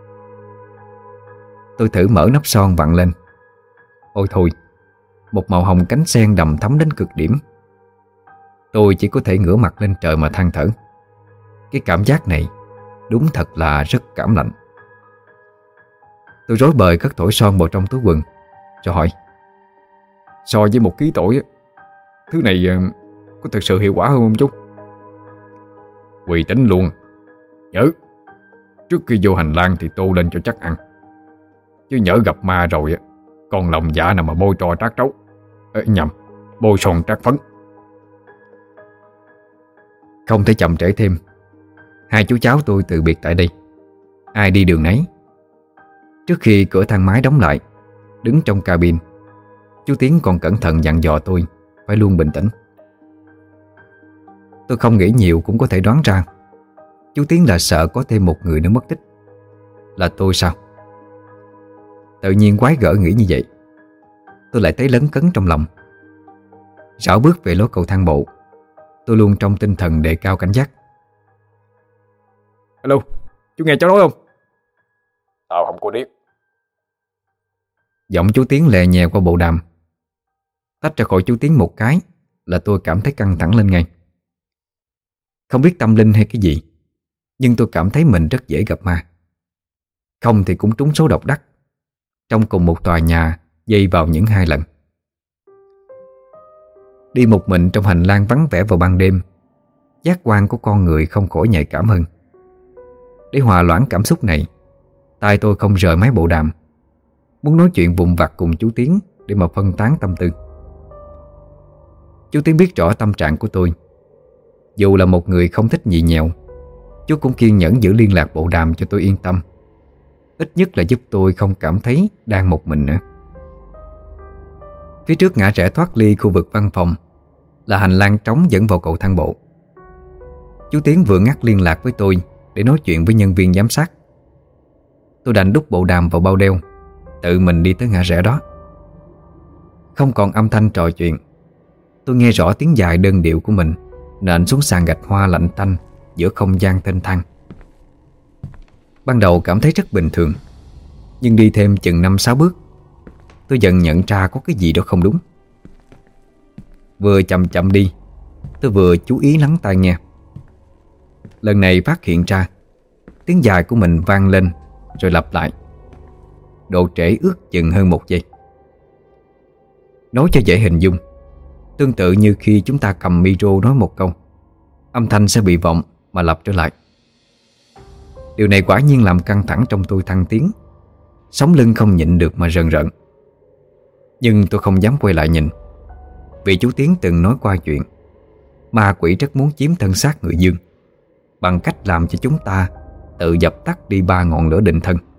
Tôi thử mở nắp son vặn lên. Ôi thôi, một màu hồng cánh sen đầm thắm đến cực điểm. Tôi chỉ có thể ngửa mặt lên trời mà than thở. Cái cảm giác này đúng thật là rất cảm lạnh. Tôi rối bời cất thỏi son vào trong túi quần, rồi hỏi: So với 1 ký tỏi, thứ này có thực sự hiệu quả hơn không chú? Quỳ tính luôn. Nhớ, trước khi vô hành lang thì tô lên cho chắc ăn. Chứ nhỡ gặp ma rồi á, còn lòng dạ nào mà bôi trò trát trấu. Nhầm, bôi son trát phấn. Không thể chậm trễ thêm. Hai chú cháu tôi từ biệt tại đây, ai đi đường nấy. Trước khi cửa thang máy đóng lại, đứng trong cabin, chú Tiến còn cẩn thận dặn dò tôi phải luôn bình tĩnh. Tôi không nghĩ nhiều cũng có thể đoán ra chú Tiến là sợ có thêm một người nữa mất tích. Là tôi sao? Tự nhiên quái gở nghĩ như vậy. Tôi lại thấy lấn cấn trong lòng. Rảo bước về lối cầu thang bộ, tôi luôn trong tinh thần đề cao cảnh giác. Alo, chú nghe cháu nói không? Tao không có điếc. Giọng chú Tiến lè nhẹ qua bộ đàm. Tách ra khỏi chú Tiến một cái là tôi cảm thấy căng thẳng lên ngay. Không biết tâm linh hay cái gì, nhưng tôi cảm thấy mình rất dễ gặp ma. Không thì cũng trúng số độc đắc, trong cùng một tòa nhà dây vào những 2 lần. Đi một mình trong hành lang vắng vẻ vào ban đêm, giác quan của con người không khỏi nhạy cảm hơn. Để hòa loãng cảm xúc này, tai tôi không rời máy bộ đàm, muốn nói chuyện vụn vặt cùng chú Tiến để mà phân tán tâm tư. Chú Tiến biết rõ tâm trạng của tôi. Dù là một người không thích nhị nhẹo, chú cũng kiên nhẫn giữ liên lạc bộ đàm cho tôi yên tâm. Ít nhất là giúp tôi không cảm thấy đang một mình nữa. Phía trước ngã rẽ thoát ly khu vực văn phòng là hành lang trống dẫn vào cầu thang bộ. Chú Tiến vừa ngắt liên lạc với tôi để nói chuyện với nhân viên giám sát. Tôi đành đút bộ đàm vào bao đeo, tự mình đi tới ngã rẽ đó. Không còn âm thanh trò chuyện, tôi nghe rõ tiếng dài đơn điệu của mình nện xuống sàn gạch hoa lạnh tanh giữa không gian thênh thang. Ban đầu cảm thấy rất bình thường, nhưng đi thêm chừng 5-6 bước, tôi dần nhận ra có cái gì đó không đúng. Vừa chậm chậm đi, tôi vừa chú ý lắng tai nghe. Lần này phát hiện ra tiếng dài của mình vang lên rồi lặp lại, độ trễ ước chừng hơn 1 giây. Nói cho dễ hình dung, tương tự như khi chúng ta cầm micro nói một câu, âm thanh sẽ bị vọng mà lặp trở lại. Điều này quả nhiên làm căng thẳng trong tôi thăng tiến, sống lưng không nhịn được mà rần rợn. Nhưng tôi không dám quay lại nhìn, vì chú Tiến từng nói qua chuyện ma quỷ rất muốn chiếm thân xác người dương bằng cách làm cho chúng ta tự dập tắt đi 3 ngọn lửa định thân.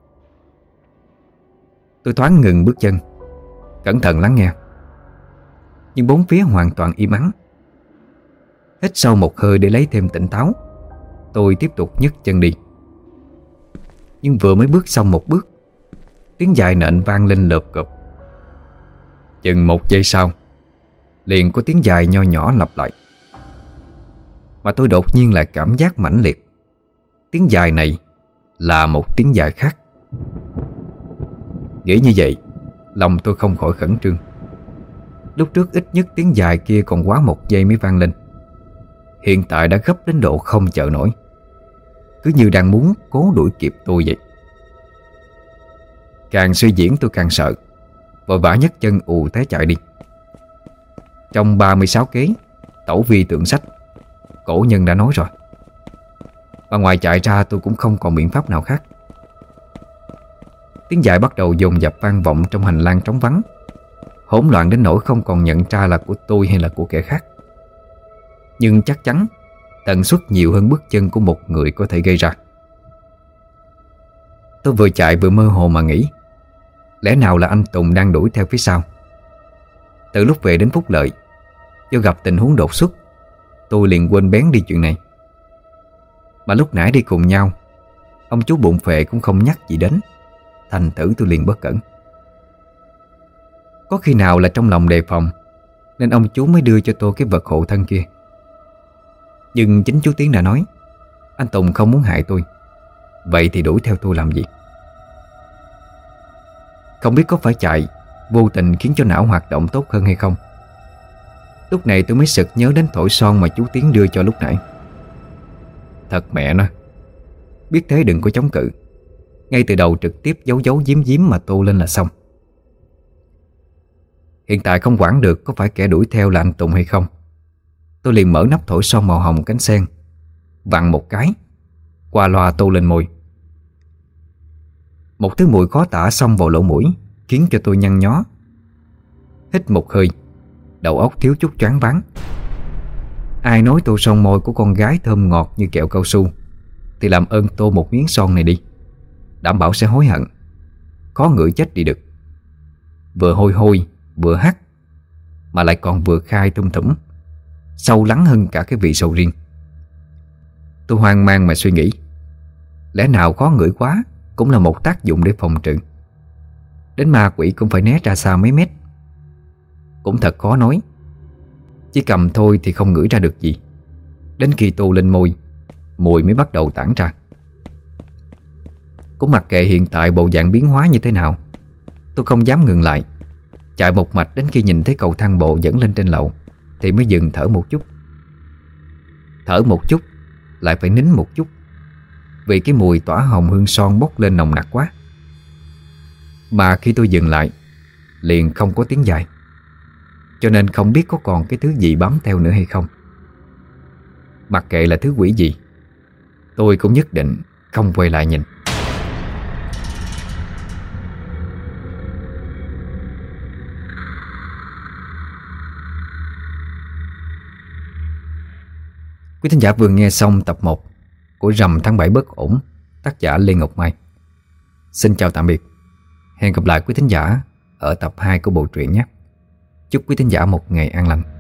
Tôi thoáng ngừng bước chân, cẩn thận lắng nghe. Nhưng bốn phía hoàn toàn im ắng. Hít sâu một hơi để lấy thêm tỉnh táo, tôi tiếp tục nhấc chân đi. Nhưng vừa mới bước xong một bước, tiếng dài nện vang lên lợp cộp. Chừng 1 giây sau, liền có tiếng dài nho nhỏ lặp lại. Mà tôi đột nhiên lại cảm giác mãnh liệt, tiếng dài này là một tiếng dài khác. Nghĩ như vậy, lòng tôi không khỏi khẩn trương. Lúc trước ít nhất tiếng dài kia còn quá 1 giây mới vang lên, hiện tại đã gấp đến độ không chờ nổi, cứ như đang muốn cố đuổi kịp tôi vậy. Càng suy diễn tôi càng sợ, vội vã nhấc chân ù té chạy đi. Trong 36 kế, tẩu vi tượng sách, cổ nhân đã nói rồi. Và ngoài chạy ra tôi cũng không còn biện pháp nào khác. Tiếng dài bắt đầu dồn dập vang vọng trong hành lang trống vắng, hỗn loạn đến nỗi không còn nhận ra là của tôi hay là của kẻ khác. Nhưng chắc chắn tần suất nhiều hơn bước chân của một người có thể gây ra. Tôi vừa chạy vừa mơ hồ mà nghĩ, lẽ nào là anh Tùng đang đuổi theo phía sau. Từ lúc về đến Phúc Lợi, do gặp tình huống đột xuất, tôi liền quên bén đi chuyện này. Mà lúc nãy đi cùng nhau, ông chú bụng phệ cũng không nhắc gì đến, thành thử tôi liền bất cẩn. Có khi nào là trong lòng đề phòng nên ông chú mới đưa cho tôi cái vật hộ thân kia. Nhưng chính chú Tiến đã nói anh Tùng không muốn hại tôi, vậy thì đuổi theo tôi làm gì? Không biết có phải chạy vô tình khiến cho não hoạt động tốt hơn hay không. Lúc này tôi mới sực nhớ đến thổi son mà chú Tiến đưa cho lúc nãy. Thật mẹ nó, biết thế đừng có chống cự, ngay từ đầu trực tiếp giấu giấu giếm giếm mà tô lên là xong. Hiện tại không quản được có phải kẻ đuổi theo là anh Tùng hay không, tôi liền mở nắp thổi son màu hồng cánh sen, vặn một cái, qua loa tô lên môi. Một thứ mùi khó tả xông vào lỗ mũi, khiến cho tôi nhăn nhó. Hít một hơi, đầu óc thiếu chút choáng váng. Ai nói tô son môi của con gái thơm ngọt như kẹo cao su thì làm ơn tô một miếng son này đi, đảm bảo sẽ hối hận. Khó ngửi chết đi được. Vừa hôi hôi, vừa hắc, mà lại còn vừa khai thum thủm, sâu lắng hơn cả cái vị sầu riêng. Tôi hoang mang mà suy nghĩ, lẽ nào khó ngửi quá cũng là một tác dụng để phòng trừ. Đến ma quỷ cũng phải né ra xa mấy mét. Cũng thật khó nói. Chỉ cầm thôi thì không ngửi ra được gì. Đến khi tô lên môi, mùi mới bắt đầu tản ra. Cũng mặc kệ hiện tại bộ dạng biến hóa như thế nào, tôi không dám ngừng lại, chạy một mạch đến khi nhìn thấy cầu thang bộ dẫn lên trên lầu thì mới dừng thở một chút. Thở một chút lại phải nín một chút, vì cái mùi tỏa hồng hương son bốc lên nồng nặc quá. Mà khi tôi dừng lại, liền không có tiếng dài, cho nên không biết có còn cái thứ gì bám theo nữa hay không. Mặc kệ là thứ quỷ gì, tôi cũng nhất định không quay lại nhìn. Quý thính giả vừa nghe xong tập 1 của Rằm Tháng 7 Bất Ổn, tác giả Lê Ngọc Mai. Xin chào tạm biệt. Hẹn gặp lại quý thính giả ở tập 2 của bộ truyện nhé. Chúc quý thính giả một ngày an lành.